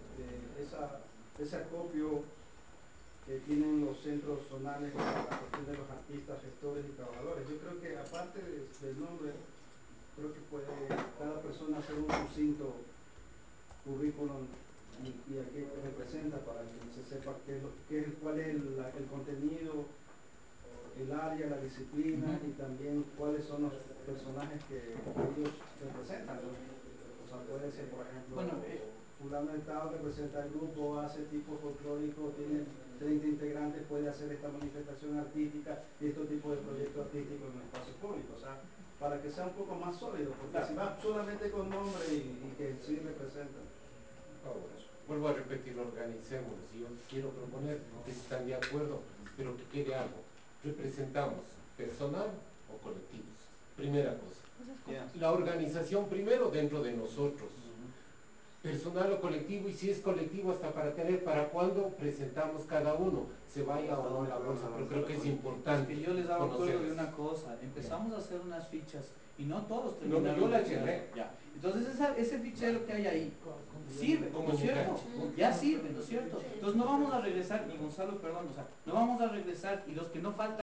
Speaker 10: ese acopio que tienen los centros zonales para la cuestión de los artistas, gestores y trabajadores. Yo creo que aparte del nombre, creo que puede cada persona hacer un sucinto currículum y a qué representa para que se sepa cuál es el contenido, el área, la disciplina y también cuáles son los personajes que ellos representan, ¿no? O sea, puede ser, por ejemplo, fulano de tal representa el grupo, hace tipo folclórico, tiene 30 integrantes, puede hacer esta manifestación artística y este tipo de proyecto artístico en el espacio público, o sea, para que sea un poco más sólido, porque si va solamente con nombre y que sí representan.
Speaker 9: Vuelvo a repetir, organicémonos. Yo quiero proponer que si están de acuerdo, pero que quede algo. ¿Representamos personal o colectivos? Primera cosa. La organización primero dentro de nosotros. Personal o colectivo, y si es colectivo hasta para tener para cuándo presentamos cada uno, se vaya o no la bolsa, pero creo que es importante.
Speaker 1: Es que yo les hago acuerdo de una cosa, empezamos a hacer unas fichas y no todos terminaron.
Speaker 9: Yo la llené.
Speaker 1: Ya. Entonces ese fichero que hay ahí sirve, ¿no es cierto? Ya sirve, ¿no es cierto? Entonces no vamos a regresar, y Gonzalo, perdón, o sea, no vamos a regresar y los que no faltan